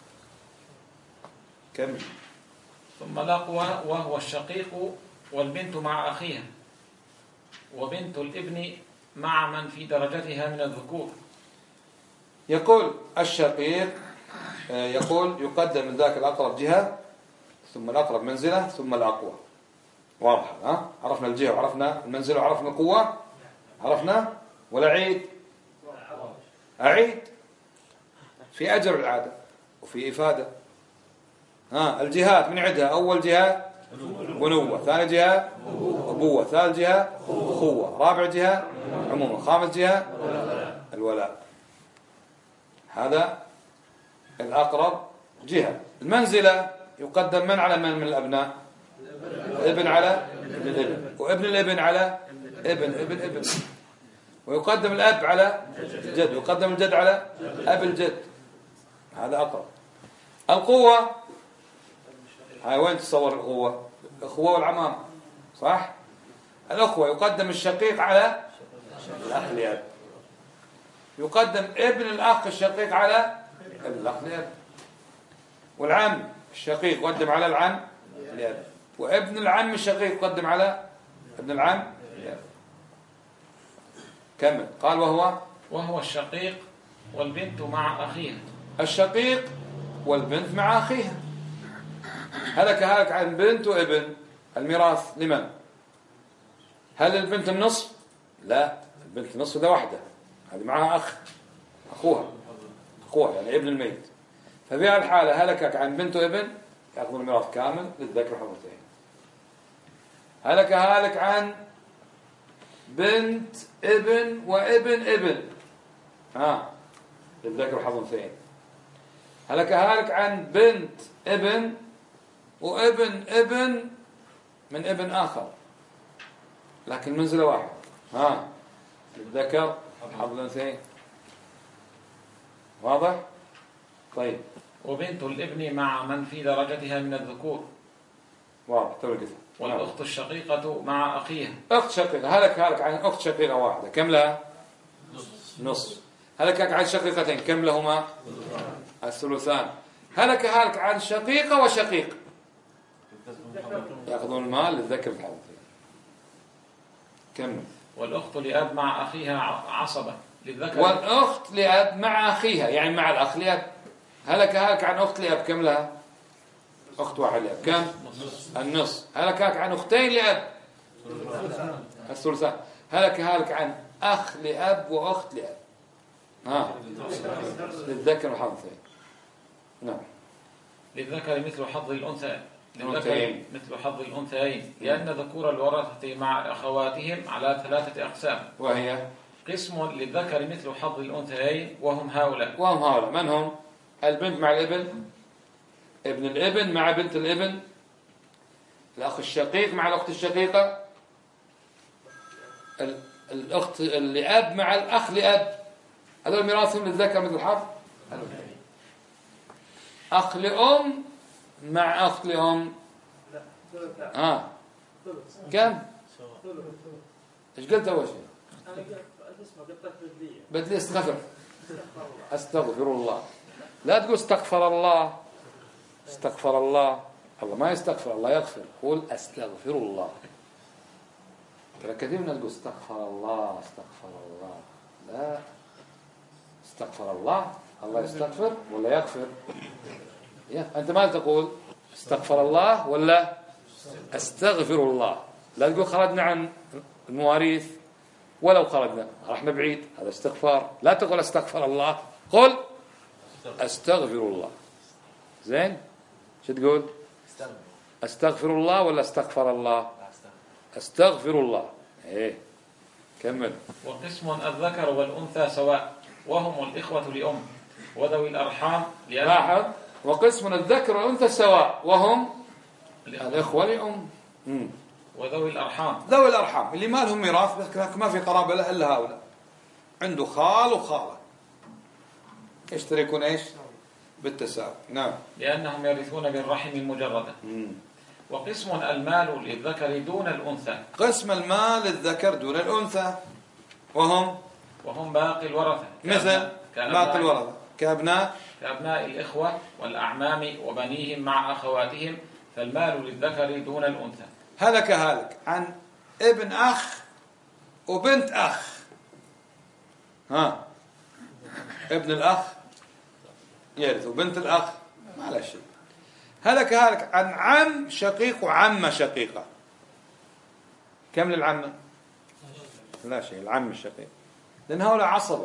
A: كم؟
B: ثم الأقوى وهو الشقيق والبنت مع أخيها، وبنت الابن مع من في درجتها من الذكور.
A: يقول الشقيق، يقول يقدم من ذاك الأقرب جهة، ثم الأقرب منزلة، ثم الأقوى. واضح؟ ها؟ عرفنا الجهة وعرفنا المنزلة وعرفنا القوة، عرفنا. ولا عيد؟ أعيد في أجر العادة وفي إفادة. ها الجهات من عدها: أول جهة بنوة، ثاني جهة أبوة، ثالث جهة أخوة، رابع جهة عمومة، خامس جهة الولاء. هذا الأقرب جهة. المنزلة يقدم من على من من الأبناء؟ ابن على ابن الابن، وابن الابن على ابن ابن ابن، ويقدم الأب على الجد، ويقدم الجد على أب الجد. هذا أقرب. القوة هاي وين تصور القوة؟ الأخوة والعمام، صح؟ الأخوة يقدم الشقيق على الأخ لأب، يقدم ابن الأخ الشقيق على ابن الأخ لأب، والعم الشقيق يقدم على العم لأب، وابن العم الشقيق يقدم على ابن العم لأب. كمل. قال وهو
B: وهو الشقيق والبنت مع أخيها.
A: الشقيق والبنت مع أخيها. هلك هلك عن بنت وابن. الميراث لمن؟ هل البنت النصف؟ لا، البنت النصف ده واحدة، هذه معها أخ، أخوها أخوها يعني ابن الميت. ففي هذه الحالة هلكك عن بنت وابن يأخذون الميراث كامل للذكر حظوتين. هلك هلك عن بنت ابن وابن ابن، ها للذكر حظوتين. هلك هالك عن بنت ابن وابن ابن من ابن آخر لكن منزلة واحد. ها الذكر حظ الأنثيين. واضح؟ طيب.
B: وبنت الابن مع من في درجتها من الذكور.
A: واضح توقف.
B: والأخت الشقيقة مع أخيها.
A: أخت شقيقة هلك هلك عن أخت شقيقة واحدة كم لها؟ نص. هلك عن شقيقتين كم لهما؟ الثلثان. هلك هلك عن شقيقة وشقيق يأخذون المال للذكر الحظ. كم؟
B: والأخت لأب مع أخيها عصبة للذكر.
A: والأخت لأب مع أخيها يعني مع الأخ لأب. هلك هلك عن أخت لأب كم لها؟ أخت واحد لأب كم؟ النص. هلك هلك عن أختين لأب الثلثان. هلك هلك عن أخ لأب وأخت لأب. ها للذكر الحظ. نعم.
B: للذكر مثل حظ الأنثى للذكر مثل حظ الأنثيين لأن ذكور الورثة مع أخواتهم على ثلاثة أقسام
A: وهي
B: قسم للذكر مثل حظ الأنثيين وهم هؤلاء.
A: وهم هؤلاء من هم؟ البنت مع الابن، ابن الابن مع بنت الابن، الأخ الشقيق مع الأخت الشقيقة، الأخت لأب مع الأخ لأب. هذول ميراثهم للذكر مثل الحظ. أخ لأم مع أخت لأم. ها كم؟ إيش قلت أول شيء؟ بدلي استغفر أستغفر الله. لا تقول استغفر الله استغفر الله. الله ما يستغفر الله يغفر. قول أستغفر الله. ترى كثير من تقول استغفر الله استغفر الله. لا استغفر الله. الله يستغفر ولا يغفر؟ أنت ما تقول استغفر الله ولا أستغفر الله. لا تقول خرجنا عن المواريث ولو خرجنا رحنا بعيد هذا استغفار. لا تقول استغفر الله قل أستغفر الله. زين شو تقول؟ أستغفر الله ولا استغفر الله؟ أستغفر الله. إيه كمل.
B: وقسم الذكر والأنثى سواء وهم الإخوة لأم وذوي الأرحام.
A: لاحظ وقسم الذكر والأنثى سواء وهم الإخوة لأم
B: وذوي الأرحام.
A: ذوي الأرحام اللي ما لهم ميراث بس ما في قرابة له إلا هؤلاء. عنده خال وخالة يشتركون إيش بالتساوي. نعم
B: لأنهم يرثون بالرحم المجردة. مم. وقسم المال للذكر دون الأنثى.
A: قسم المال للذكر دون الأنثى وهم
B: وهم باقي الورثة
A: مثل باقي الورثة كأبناء
B: كأبناء الإخوة والأعمام وبنيهم مع أخواتهم فالمال للذكر دون الأنثى.
A: هلك هلك عن ابن أخ وبنت أخ. ها ابن الأخ يرث وبنت الأخ ما له شيء. هلك هلك عن عم شقيق وعمة شقيقة. كم للعمة؟ لا شيء. العم الشقيق لأن هؤلاء عصبة.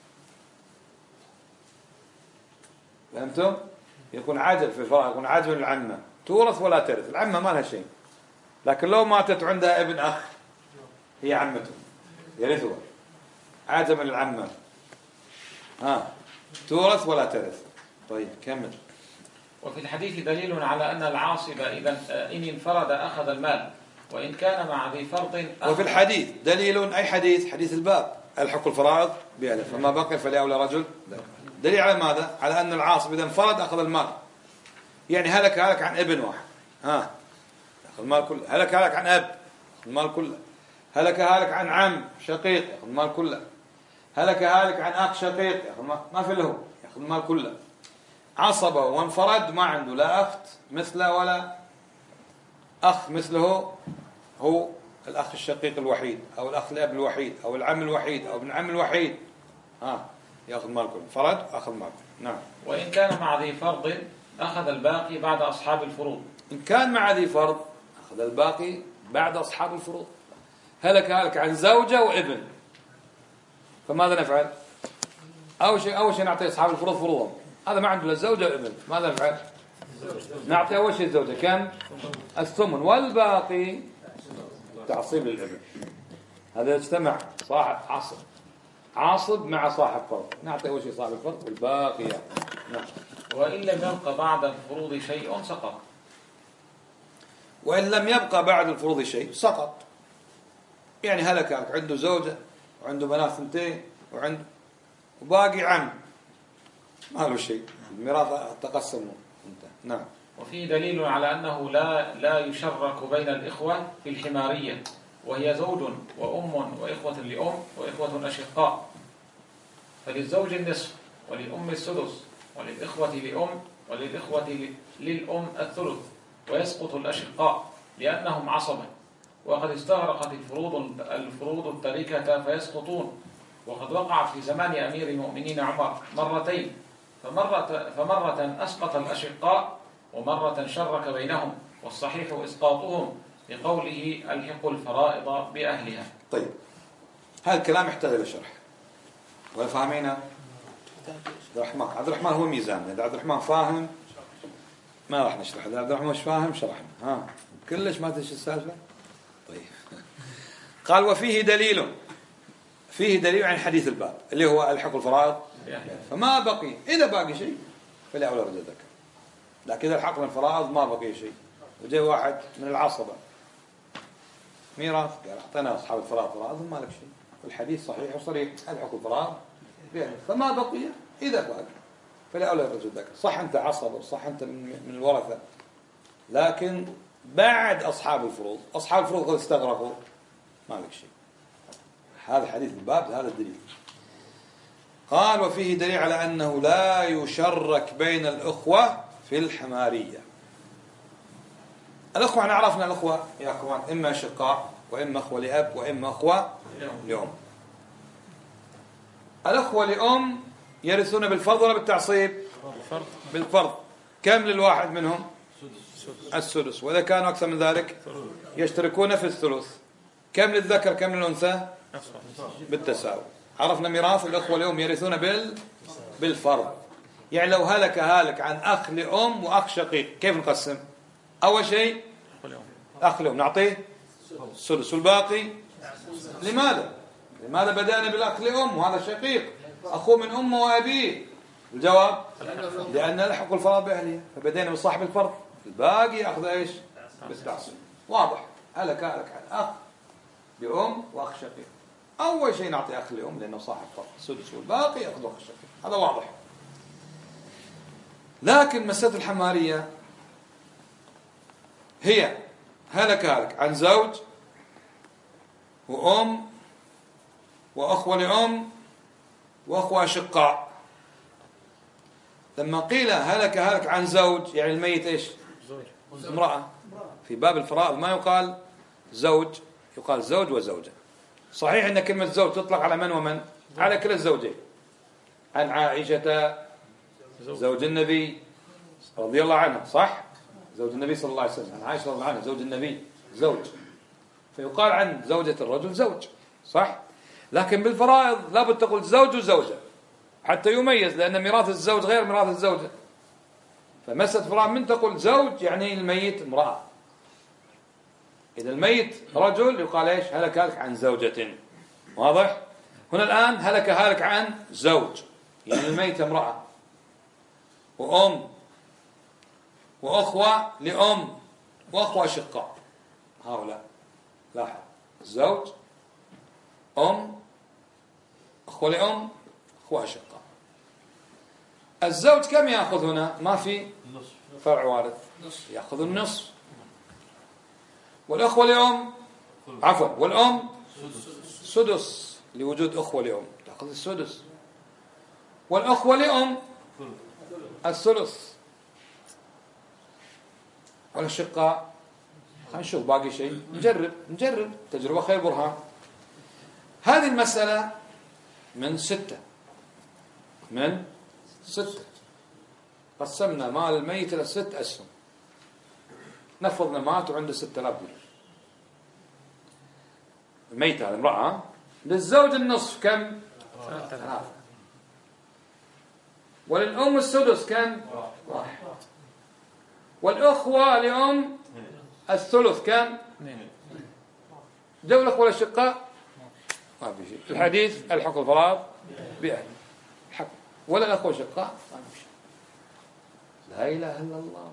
A: فهمتم؟ يكون عدل في الفرع يكون عدل العمة تورث ولا ترث. العمة ما لها شيء لكن لو ماتت عندها ابن أخ هي عمته يرثها. عدم العمة ها تورث ولا ترث. طيب كمل.
B: وفي الحديث دليل على أن العاصب إذا إن انفرد أخذ المال وإن كان مع ذي فرض.
A: وفي الحديث دليل أي حديث؟ حديث الباب الحق الفرائض بألف فما بقي فلأولى رجل. دليل على ماذا؟ على أن العاصب إذا انفرد أخذ المال. يعني هلك هلك عن ابن واحد ها أخذ المال كله. هلك هلك عن أب أخذ المال كله. هلك هلك عن عم شقيق يأخذ المال كله. هلك هلك عن أخ شقيق يأخذ ما في له يأخذ المال كله. عصبه وانفرد ما عنده لا أخت مثله ولا أخ مثله هو الأخ الشقيق الوحيد أو الأخ الأب الوحيد أو العم الوحيد أو ابن العم الوحيد ها يأخذ مال كله. فرد أخذ مال. نعم.
B: وإن كان مع ذي فرض أخذ الباقي بعد أصحاب الفروض.
A: إن كان مع ذي فرض أخذ الباقي بعد أصحاب الفروض. هلك هلك عن زوجة وابن فماذا نفعل؟ أول شيء أول شيء نعطي أصحاب الفروض فروضهم. هذا ما عنده لا زوجة وابن ماذا نفعل؟ نعطي أول شيء الزوجة كم؟ الثمن والباقي تعصيب للابن. هذا يجتمع صاحب عصب عاصب مع صاحب فرض نعطي أول شيء صاحب الفرض والباقي. نعم.
B: وإن لم يبق بعد الفروض شيء سقط.
A: وإن لم يبقى بعد الفروض شيء سقط، يعني هلك عنده زوجة وعنده بنات ثنتين وعنده وباقي عم ما له شيء، الميراث تقسم انتهى. نعم.
B: وفيه دليل على أنه لا لا يشرك بين الإخوة في الحمارية، وهي زوج وأم وإخوة لأم وإخوة أشقاء، فللزوج النصف وللأم السدس وللإخوة لأم وللإخوة للأم الثلث، ويسقط الأشقاء لأنهم عصبة، وقد استغرقت الفروض الفروض التركة فيسقطون. وقد وقع في زمان أمير المؤمنين عمر مرتين، فمرة, فمرة أسقط الأشقاء ومرة شرك بينهم، والصحيح إسقاطهم لقوله ألحقوا الفرائض بأهلها.
A: طيب هذا الكلام يحتاج إلى شرح ولا فاهمينه؟ عبد الرحمن عبد الرحمن هو ميزان، إذا عبد الرحمن فاهم ما راح نشرح، إذا عبد الرحمن مش فاهم شرحنا. ها كلش ما تدري السالفة. طيب قال وفيه دليل، فيه دليل عن حديث الباب اللي هو الحق الفرائض، فما بقي إذا باقي شيء فلأولى رجل ذكر، لكن إذا الحق الفرائض ما بقي شيء وجاء واحد من العصبة ميراث قال أعطينا أصحاب الفرائض فرائضهم ما لك شيء، والحديث صحيح وصريح الحق الفرائض فما بقي إذا باقي فلأولى رجل ذكر. صح أنت عصبة وصح أنت من الورثة، لكن بعد أصحاب الفروض أصحاب الفروض قد استغرقوا ما لك شيء. هذا حديث الباب هذا الدليل. قال وفيه دليل على أنه لا يشرك بين الأخوة في الحمارية. الأخوة احنا عرفنا الأخوة يا أخوان إما شقاء وإما أخوة لأب وإما أخوة لأم. الأخوة لأم يرثون بالفرض ولا بالتعصيب؟ بالفرض. كم للواحد منهم؟ السدس، وإذا كانوا أكثر من ذلك يشتركون في الثلث. كم للذكر كم للأنثى؟ بالتساوي. عرفنا ميراث الأخوة لأم يرثون بال بالفرض. يعني لو هلك هالك عن أخ لأم وأخ شقيق كيف نقسم؟ أول شيء أخ لأم نعطيه السدس والباقي. لماذا؟ لماذا بدأنا بالأخ لأم وهذا شقيق أخوه من أمه وأبيه؟ الجواب لأن لحق الفرائض بأهلها فبدأنا بصاحب الفرض، الباقي أخذ إيش؟ بالتعصيب. واضح. هلك هلك عن أخ لأم وأخ شقيق، أول شيء نعطي أخ لأم لأنه صاحب فرض السدس والباقي يأخذ أخ شقيق، هذا واضح. لكن مسألة الحمارية هي هلك هلك عن زوج وأم وأخوة لأم وأخوة أشقاء. لما قيل هلك هلك عن زوج يعني الميت إيش؟ امرأة. في باب الفرائض ما يقال زوج، يقال زوج وزوجة. صحيح أن كلمة زوج تطلق على من ومن؟ على كلا الزوجين. عن عائشة زوج النبي رضي الله عنه، صح؟ زوج النبي صلى الله عليه وسلم. عن عائشة رضي الله عنها زوج النبي زوج، فيقال عن زوجة الرجل زوج، صح؟ لكن بالفرائض لابد تقول زوج وزوجة حتى يميز، لأن ميراث الزوج غير ميراث الزوجة. فمسألة فرائض من تقول زوج يعني الميت امرأة، إذا الميت رجل يقال إيش؟ هلك هلك عن زوجة. واضح؟ هنا الآن هلك هلك عن زوج يعني الميت امرأة وأم وأخوة لأم وأخوة أشقاء. هؤلاء لاحظ زوج أم أخوة لأم أخوة أشقاء. الزوج كم يأخذ هنا؟ ما في فرع وارث، يأخذ النصف. والأخوة لأم عفوا والأم سدس لوجود أخوة لأم تأخذ السدس، والأخوة لأم الثلث، والأشقاء خلينا نشوف باقي شيء، نجرب نجرب تجربة خير برهان. هذه المسألة من ستة من ستة قسمنا مال الميت إلى ست أسهم. نفرضنا مات وعنده ستة آلاف دينار، الميت هذا امرأة، للزوج النصف كم؟ ثلاثة. وللأم السدس كم؟ واحد. والأخوة لأم الثلث كم؟ جو الأخوة الأشقاء ما في شيء. الحديث الحق الفرائض بأهل الحق، ولا الأخوة الأشقاء ما في شيء. لا إله إلا الله.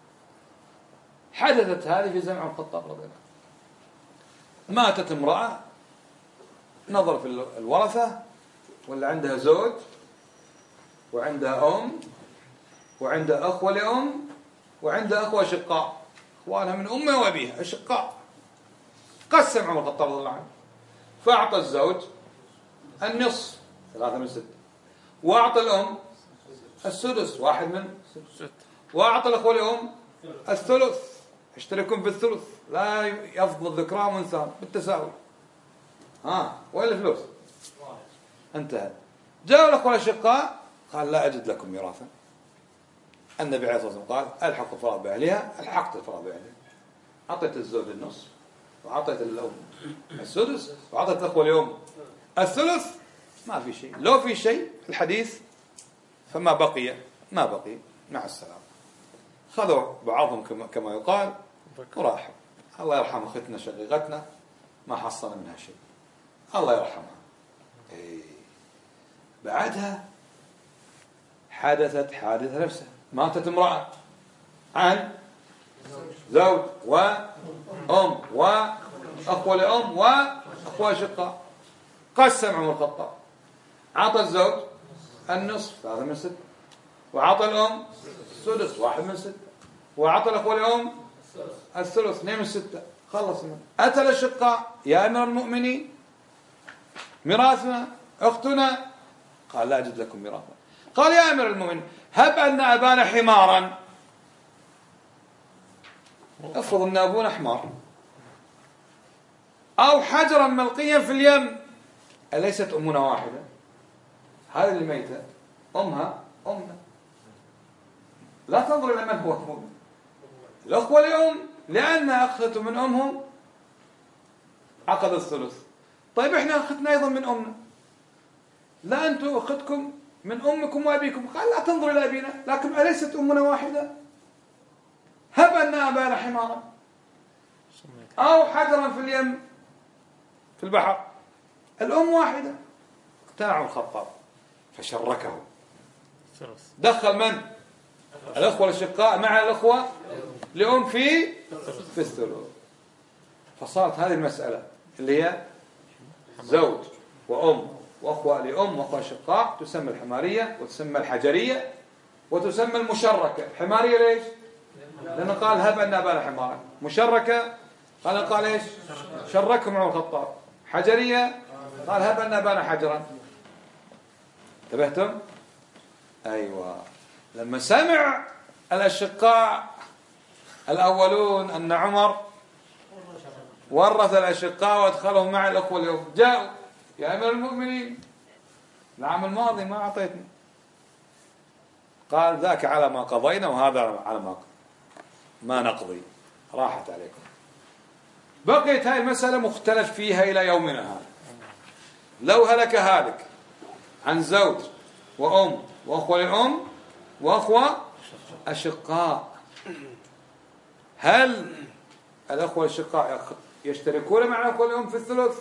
A: حدثت هذه في زمن الخطاب رضي الله عنه. ماتت امرأة، نظر في الورثة، ولا عندها زوج وعندها أم وعندها أخوة لأم وعندها أخوة أشقاء، أخوانها من أمها وأبيها أشقاء. قسم عمر الخطاب رضي الله عنه، فأعطى الزوج النصف ثلاثة من ستة، وأعطى الأم السدس واحد من ستة، وأعطى الأخوة لأم الثلث، اشتركون في الثلث، لا يفضل ذكران وانثى بالتساوي. ها وين الفلوس؟ انتهى. جاءوا الأخوة الأشقاء قال لا أجد لكم ميراثا. النبي عليه الصلاة والسلام قال الحق الفراغ بأهلها، الحقت الفراغ بأهلها. أعطيت الزوج النصف، وأعطيت الأم السدس، وأعطيت الأخوة اليوم الثلث. ما في شيء، لو في شيء الحديث فما بقي ما بقي مع السلام. خذوا بعضهم كما يقال وراحوا. الله يرحم أختنا شقيقتنا، ما حصل منها شيء، الله يرحمها. إيه. بعدها حدثت حادثة نفسها، ماتت امرأة عن زوج وأم وأخوة لأم وأخوة شقاء. قسم عمر الخطاب، عطى الزوج النصف ثلاثة من ستة، وعطى الأم السدس واحد من ستة، وعطى الأخوة لأم الثلث اثنين من ستة. خلص منه. أتى الأشقاء يا أمير المؤمنين ميراثنا أختنا، قال لا أجد لكم ميراثا. قال يا أمير المؤمنين هب أن أبانا حمارا، افرض أن أبونا حمار، أو حجرا ملقيا في اليم، أليست أمنا واحدة؟ هذه الميتة أمها أمنا، لا تنظر إلى من هو أمنا. الأخوة لأم لأن أخذته من أمهم عقد الثلث. طيب إحنا أخذنا أيضا من أمنا، لا أنتم أخذكم من أمكم وأبيكم. قال لا تنظر إلى أبينا، لكن أليست أمنا واحدة؟ هب أن أبانا حمارا أو حجرا في اليم في البحر، الأم واحدة. اقتنع الخطاب فشركه، دخل من؟ الأخوة الأشقاء مع الأخوة لأم في في الثلث. فصارت هذه المسألة اللي هي زوج وأم وأخوة لأم وأخوة أشقاء تسمى الحمارية، وتسمى الحجرية، وتسمى المشركة. حمارية ليش؟ لأنه قال هب أن أبانا حمارا. مشركة قال قال إيش؟ شركهم عمر الخطاب. حجرية قال هب أن أبانا حجرا. انتبهتم؟ أيوة. لما سمع الأشقاء الأولون أن عمر ورث الأشقاء وادخلهم مع الأخوة اليوم، جاءوا يا أمير المؤمنين العام الماضي ما أعطيتني. قال ذاك على ما قضينا وهذا على ما ما نقضي، راحت عليكم. بقيت هاي المسألة مختلف فيها إلى يومنا هذا. لو هلك هالك عن زوج وأم وأخوة لأم وأخوة أشقاء، هل الأخوة الأشقاء يشتركون مع الأخوة لأم في الثلث؟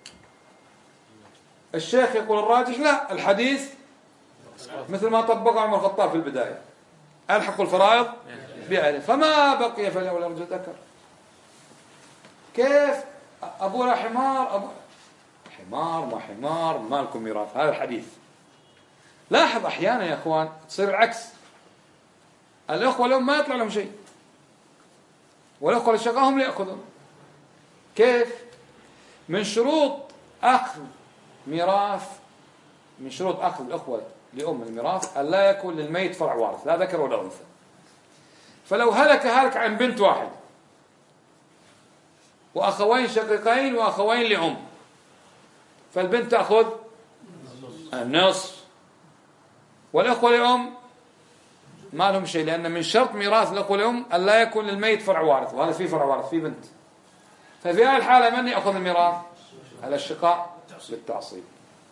A: الشيخ يقول الراجح لا، الحديث مثل ما طبق عمر الخطاب في البداية، ألحق الفرائض بأهله، فما بقي فليولي رجل ذكر. كيف أبونا حمار؟ أبو حمار ما حمار ما لكم ميراث، هذا الحديث. لاحظ أحيانا يا أخوان تصير العكس، الأخوة لهم ما يطلع لهم شيء، والأخوة الأشقاء هم ليأخذون. كيف؟ من شروط أخذ ميراث، من شروط أخذ الأخوة لأم الميراث أن لا يكون للميت فرع وارث، لا ذكر ولا أنثى. فلو هلك هلك عن بنت واحد وأخوين شقيقين وأخوين لأم، فالبنت تأخذ النصف، والأخوة لأم ما لهم شيء، لأن من شرط ميراث الأخوة لأم أن لا يكون للميت فرع وارث، وهذا في فرع وارث في بنت. ففي هذه الحالة من يأخذ الميراث؟ الأشقاء بالتعصيب.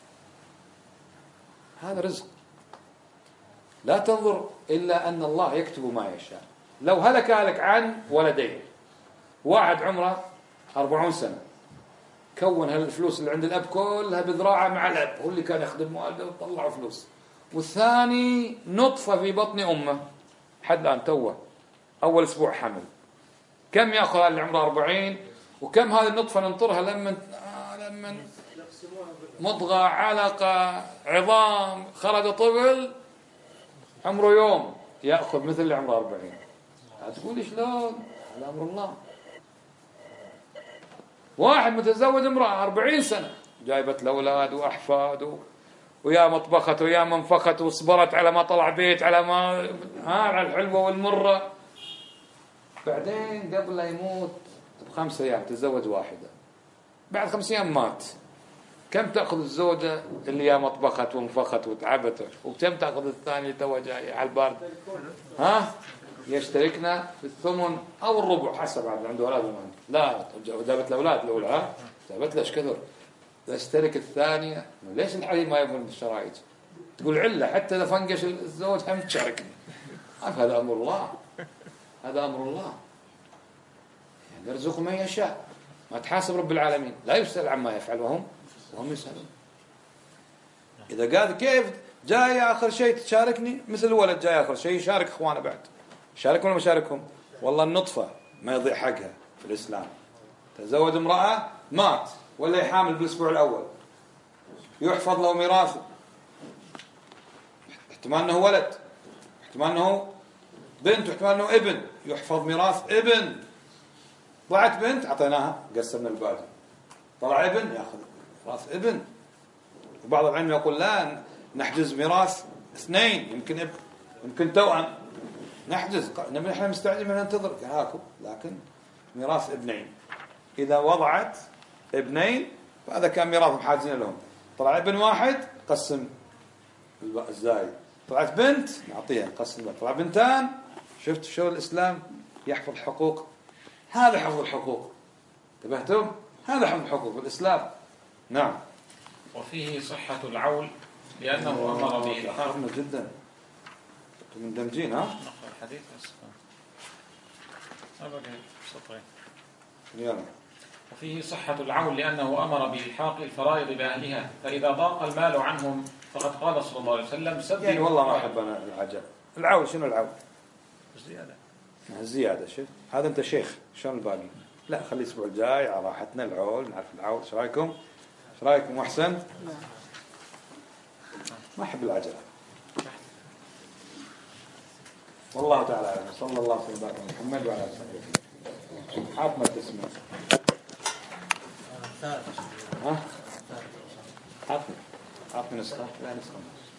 A: هذا رزق، لا تنظر إلا أن الله يكتب ما يشاء. لو هلك هلك عن ولدين، واحد عمره أربعون سنة كون هالفلوس اللي عند الأب كلها بذراعه مع الأب، هو اللي كان يخدم والده وطلعوا فلوس، والثاني نطفة في بطن أمه حد الآن توه أول أسبوع حمل، كم يأخذ اللي عمره أربعين، وكم هذه النطفة ننطرها لما آه لما مضغة علقة عظام خرج طفل عمره يوم يأخذ مثل اللي عمره أربعين. هتقول شلون؟ على أمر الله. واحد متزوج امرأة أربعين سنة، جايبت الأولاد وأحفاد و... ويا مطبخت ويا منفخت وصبرت على ما طلع بيت، على ما ها على الحلوة والمرة. بعدين قبل لا يموت بخمسة أيام تزوج واحدة، بعد خمس أيام مات. كم تأخذ الزوجة اللي يا مطبخت وانفخت وتعبت، وكم تأخذ الثانية توا جاي على البارد؟ ها يشتركنا في الثمن أو الربع حسب عاد عنده أولاد وما لا جابت الأولاد الأولى، ها جابت له إيش كثر تشترك الثانية. ليش الحبيب ما يبون الشرايط؟ تقول علة حتى إذا فنقش الزوج هم تشاركني. هذا أمر الله، هذا أمر الله، يعني يرزق من يشاء، ما تحاسب رب العالمين، لا يسأل عما يفعل وهم وهم يسألون. إذا قال كيف جاي آخر شيء تشاركني، مثل الولد جاي آخر شيء يشارك إخوانه بعد، شاركهم ولا ما شاركهم؟ والله النطفة ما يضيع حقها في الإسلام. تزوج امرأة مات ولا يحامل بالأسبوع الأول، يحفظ له ميراثه، احتمال أنه ولد، احتمال أنه بنت، واحتمال أنه ابن، يحفظ ميراث ابن. ضاعت بنت أعطيناها قسمنا الباقي، طلع ابن يأخذ ميراث ابن. وبعض العلم يقول لا نحجز ميراث اثنين، يمكن ابن يمكن توأم، نحجز نحن مستعجلين ننتظر هاكم، لكن ميراث ابنين. إذا وضعت ابنين فهذا كان ميراث حاجزين لهم. طلع ابن واحد قسم الزايد، طلعت بنت نعطيها نقسم بقى. طلع بنتان، شفت شو الإسلام يحفظ حقوق. هذا حفظ الحقوق، انتبهتم؟ هذا حفظ الحقوق في الإسلام. نعم.
B: وفيه صحة العول لأنه أمر به.
A: حافظنا جدا مندمجين. ها
B: نقرأ الحديث بس أبقى سطرين.
A: يلا.
B: وفيه صحة العول لأنه أمر بإلحاق الفرائض بأهلها، فإذا ضاق المال عنهم فقد قال صلى الله عليه وسلم سددوا.
A: يعني والله ما أحب أنا العجل. العول شنو العول؟
B: الزيادة.
A: الزيادة. شوف هذا أنت شيخ، شلون الباقي؟ لا خلي الأسبوع الجاي على راحتنا العول، نعرف العول. إيش رأيكم؟ إيش رأيكم أحسن؟ ما أحب العجلة. والله تعالى أعلم. صلى الله عليه وسلم محمد وعلى آله وصحبه. حاط ما تسمع. ها؟ حاط حاط نسخة. لا نسخة.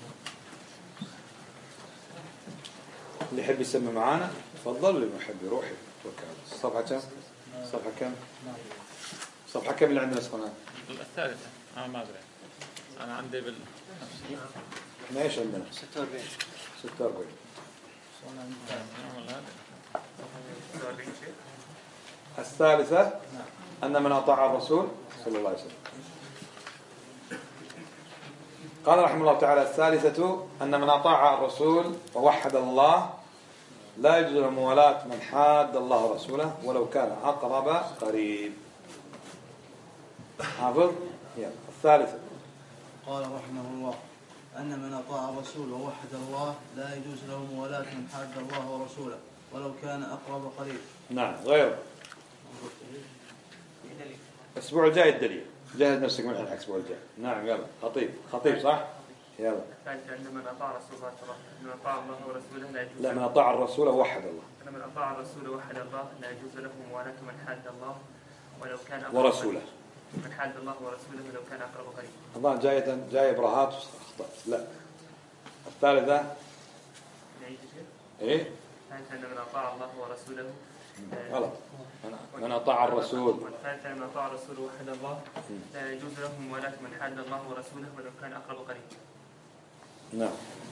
A: اللي يحب يسمى معانا تفضل، اللي ما يحب يروح توكل. الصفحة كم؟ الصفحة كم؟ الصفحة كم اللي عندنا نسخة؟
B: الثالثة. أنا ما أدري. أنا عندي بال.
A: إحنا إيش عندنا؟
C: ستة وأربعين.
A: ستة وأربعين. الثالثة أن من أطاع الرسول صلى الله عليه وسلم. قال رحمه الله تعالى: الثالثة أن من أطاع الرسول ووحد الله لا يجوز له موالاة من حاد الله ورسوله ولو كان أقرب قريب. حافظ. يلا. الثالثة
D: قال رحمه الله: أن من أطاع الرسول ووحد الله لا يجوز له موالاة من حاد الله ورسوله ولو كان أقرب قريب.
A: نعم. غيره. الأسبوع الجاي الدليل. جهز نفسك من الحين الأسبوع الجاي. نعم. يلا. خطيب خطيب صح. يلا.
E: أن من أطاع رسول الله من أطاع الله ورسوله لا يجوز.
A: لا من أطاع الرسول ووحد الله.
E: أن من أطاع الرسول ووحد الله لا يجوز له موالاة من حاد الله ولو كان أقرب
A: ورسوله.
E: من حاد الله ورسوله ولو كان أقرب قريب.
A: الظاهر جاية جاية براهات أخطأت. لا. الثالثة. إيه؟
E: الثالثة أن من أطاع الله ورسوله.
A: غلط. من أطاع الرسول.
E: الثالثة أن من أطاع الرسول ووحد الله لا يجوز له موالاة من حاد الله ورسوله ولو كان أقرب قريب.
A: نعم.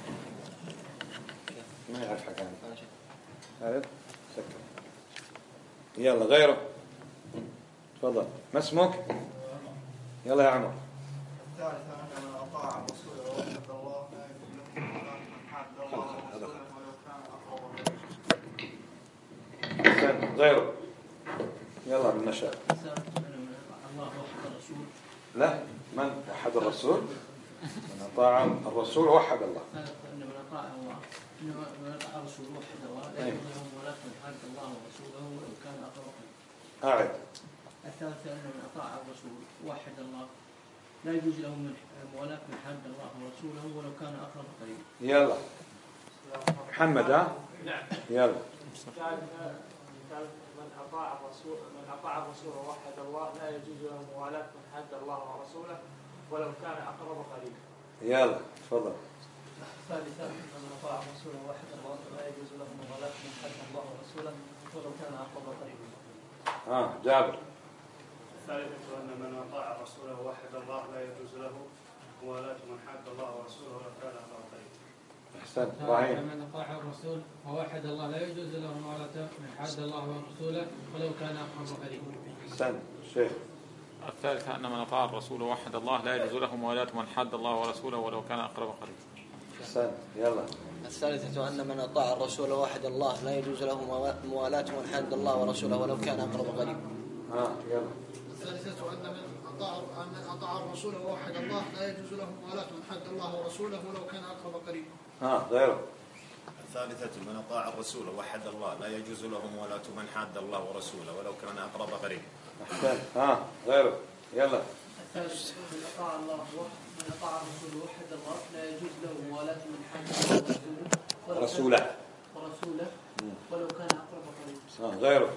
A: ما يعرف حكام. عارف؟ سكر. يلا غيره. تفضل. ما اسمك؟ يلا يا عمر.
F: الثالثة أن من أطاع الرسول ووحد الله لا يجوز له موالاة من حاد الله ورسوله ولو كان أقرب قريب.
A: غيره. يلا بالنشاء. لا. من وحد الرسول؟ من أطاع الرسول وحد الله.
G: أن من أطاع الله
C: من أطاع الرسول وحد الله لا يجوز له موالاة من حاد الله ورسوله ولو كان أقرب قريب.
A: أعد.
C: الثالثة أن من أطاع الرسول وحد الله لا يجوز له من موالاة من حاد الله ورسوله ولو كان أقرب قريب.
A: يلا محمد ها؟
G: نعم.
A: يلا.
G: من أطاع الرسول من أطاع الرسول ووحد الله لا يجوز له موالاة من حد الله ورسوله ولو كان أقرب قريبا.
A: يلا تفضل.
C: الثالثة من أطاع الرسول ووحد الله لا يجوز له موالاة من حد الله ورسوله ولو كان أقرب قريبا.
A: ها جابر.
F: الثالثة أن من أطاع الرسول ووحد الله لا يجوز له موالاة من حاد الله ورسوله ولو كان أقرب قريبا.
A: أحسنت. إبراهيم.
H: من أطاع الرسول ووحد الله لا يجوز له موالاة من حاد الله ورسوله ولو كان أقرب قريبا.
A: أحسنت. شيخ.
B: الثالثة أن من أطاع الرسول ووحد الله لا يجوز له موالاة من حاد الله ورسوله ولو كان أقرب قريبا.
A: أحسنت. يلا.
I: الثالثة أن من أطاع الرسول ووحد الله لا يجوز له موالاة من حاد الله ورسوله ولو كان أقرب قريب.
A: ها يلا.
J: الثالثة أن من أطاع أن من أطاع الرسول ووحد الله لا يجوز له موالاة من حاد الله ورسوله ولو كان أقرب قريب.
A: ها غيره.
K: الثالثة من أطاع الرسول ووحد الله لا يجوز له موالاة من حاد الله ورسوله ولو كان أقرب قريب.
A: أحسنت. ها غيره. يلا.
C: الثالث من أطاع الله من أطاع الرسول ووحد الله لا يجوز له موالاة من حد الله
A: ورسوله
C: ورسوله ولو كان أقرب قريب.
A: ها غيره.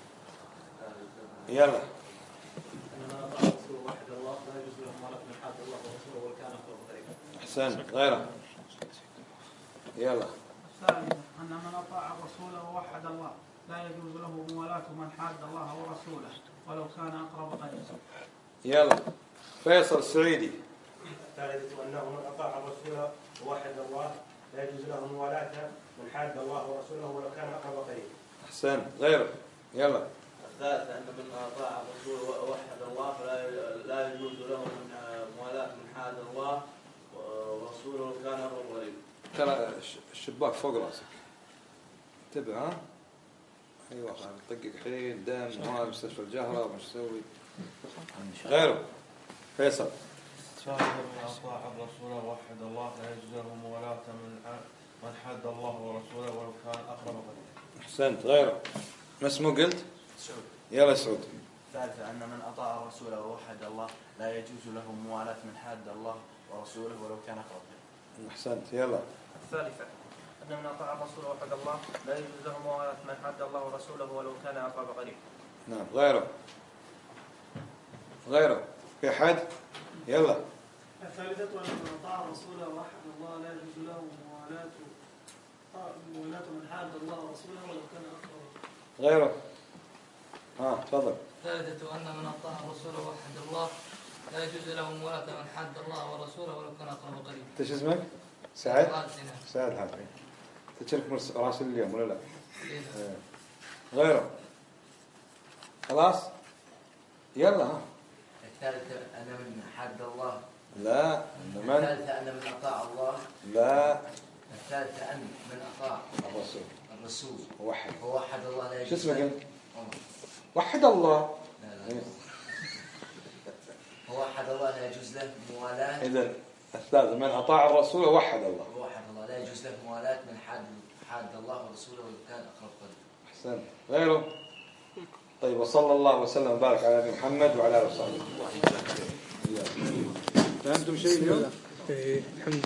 A: يلا.
C: من أطاع الرسول ووحد الله لا يجوز له موالاة من حد الله ورسوله ولو كان أقرب قريب.
A: أحسنت. غيره. يلا.
G: الثالثة أن من أطاع الرسول ووحد الله لا يجوز له موالاة من حاد الله ورسوله ولو كان أقرب قريبا.
A: يلا فيصل السعيدي.
L: الثالثة أنه من أطاع الرسول ووحد الله لا يجوز له موالاة من حاد الله ورسوله ولو كان أقرب قريب.
A: أحسنت. غيره. يلا.
D: الثالثة أن من أطاع الرسول ووحد الله فلا لا يجوز له من موالاة من حاد الله ورسوله ولو كان أقرب قريب.
A: ترى الشباك فوق راسك. انتبه ها. ايوه طقق حين دم مال مستشفى الجهرة ومش تسوي. غيره. فيصل.
M: الثالثة من أطاع الرسول ووحد الله لا يجوز له موالاة من من حاد الله ورسوله ولو كان أقرب قريب.
A: أحسنت. غيره. ما اسمه قلت؟
D: سعود.
A: يلا سعود.
D: الثالثة أن من أطاع الرسول ووحد الله لا يجوز له موالاة من حاد الله ورسوله ولو كان أقرب قريب.
A: أحسنت. يلا.
E: الثالثة أن من أطاع الرسول ووحد الله لا يجوز له موالاة من حاد الله ورسوله ولو كان أقرب قريب.
A: نعم. غيره. غيره. في حد؟ يلا.
G: الثالثة أن من أطاع الرسول ووحد الله لا يجوز له موالاة موالاة من حاد الله ورسوله ولو كان أقرب.
A: غيره. ها تفضل.
H: الثالثة أن من أطاع الرسول ووحد الله لا يجوز له موالاة من حاد الله ورسوله ولو كان أقرب قريب.
A: أنت شو اسمك؟ سعد؟ سعد هذا. تشارك راسل اليوم ولا لا؟ إيه. غيره. خلاص؟ يلا ها.
I: الثالثة أن من حد الله.
A: لا. أن من؟
I: الثالثة أن من أطاع الله.
A: لا.
I: الثالثة أن من أطاع
A: الرسول.
I: الرسول.
A: ووحد.
I: ووحد الله لا يجوز.
A: شو اسمك أنت؟ وحد الله.
I: لا لا. ووحد الله لا يجوز له موالاة.
A: إذا الثالث من أطاع الرسول ووحد الله.
I: ووحد الله لا يجوز له موالاة من حاد حاد الله ورسوله ولو كان أقرب قريب.
A: أحسنت. غيره. طيب وصلى الله وسلم وبارك على نبينا محمد وعلى آله وصحبه. فهمتم شيء اليوم؟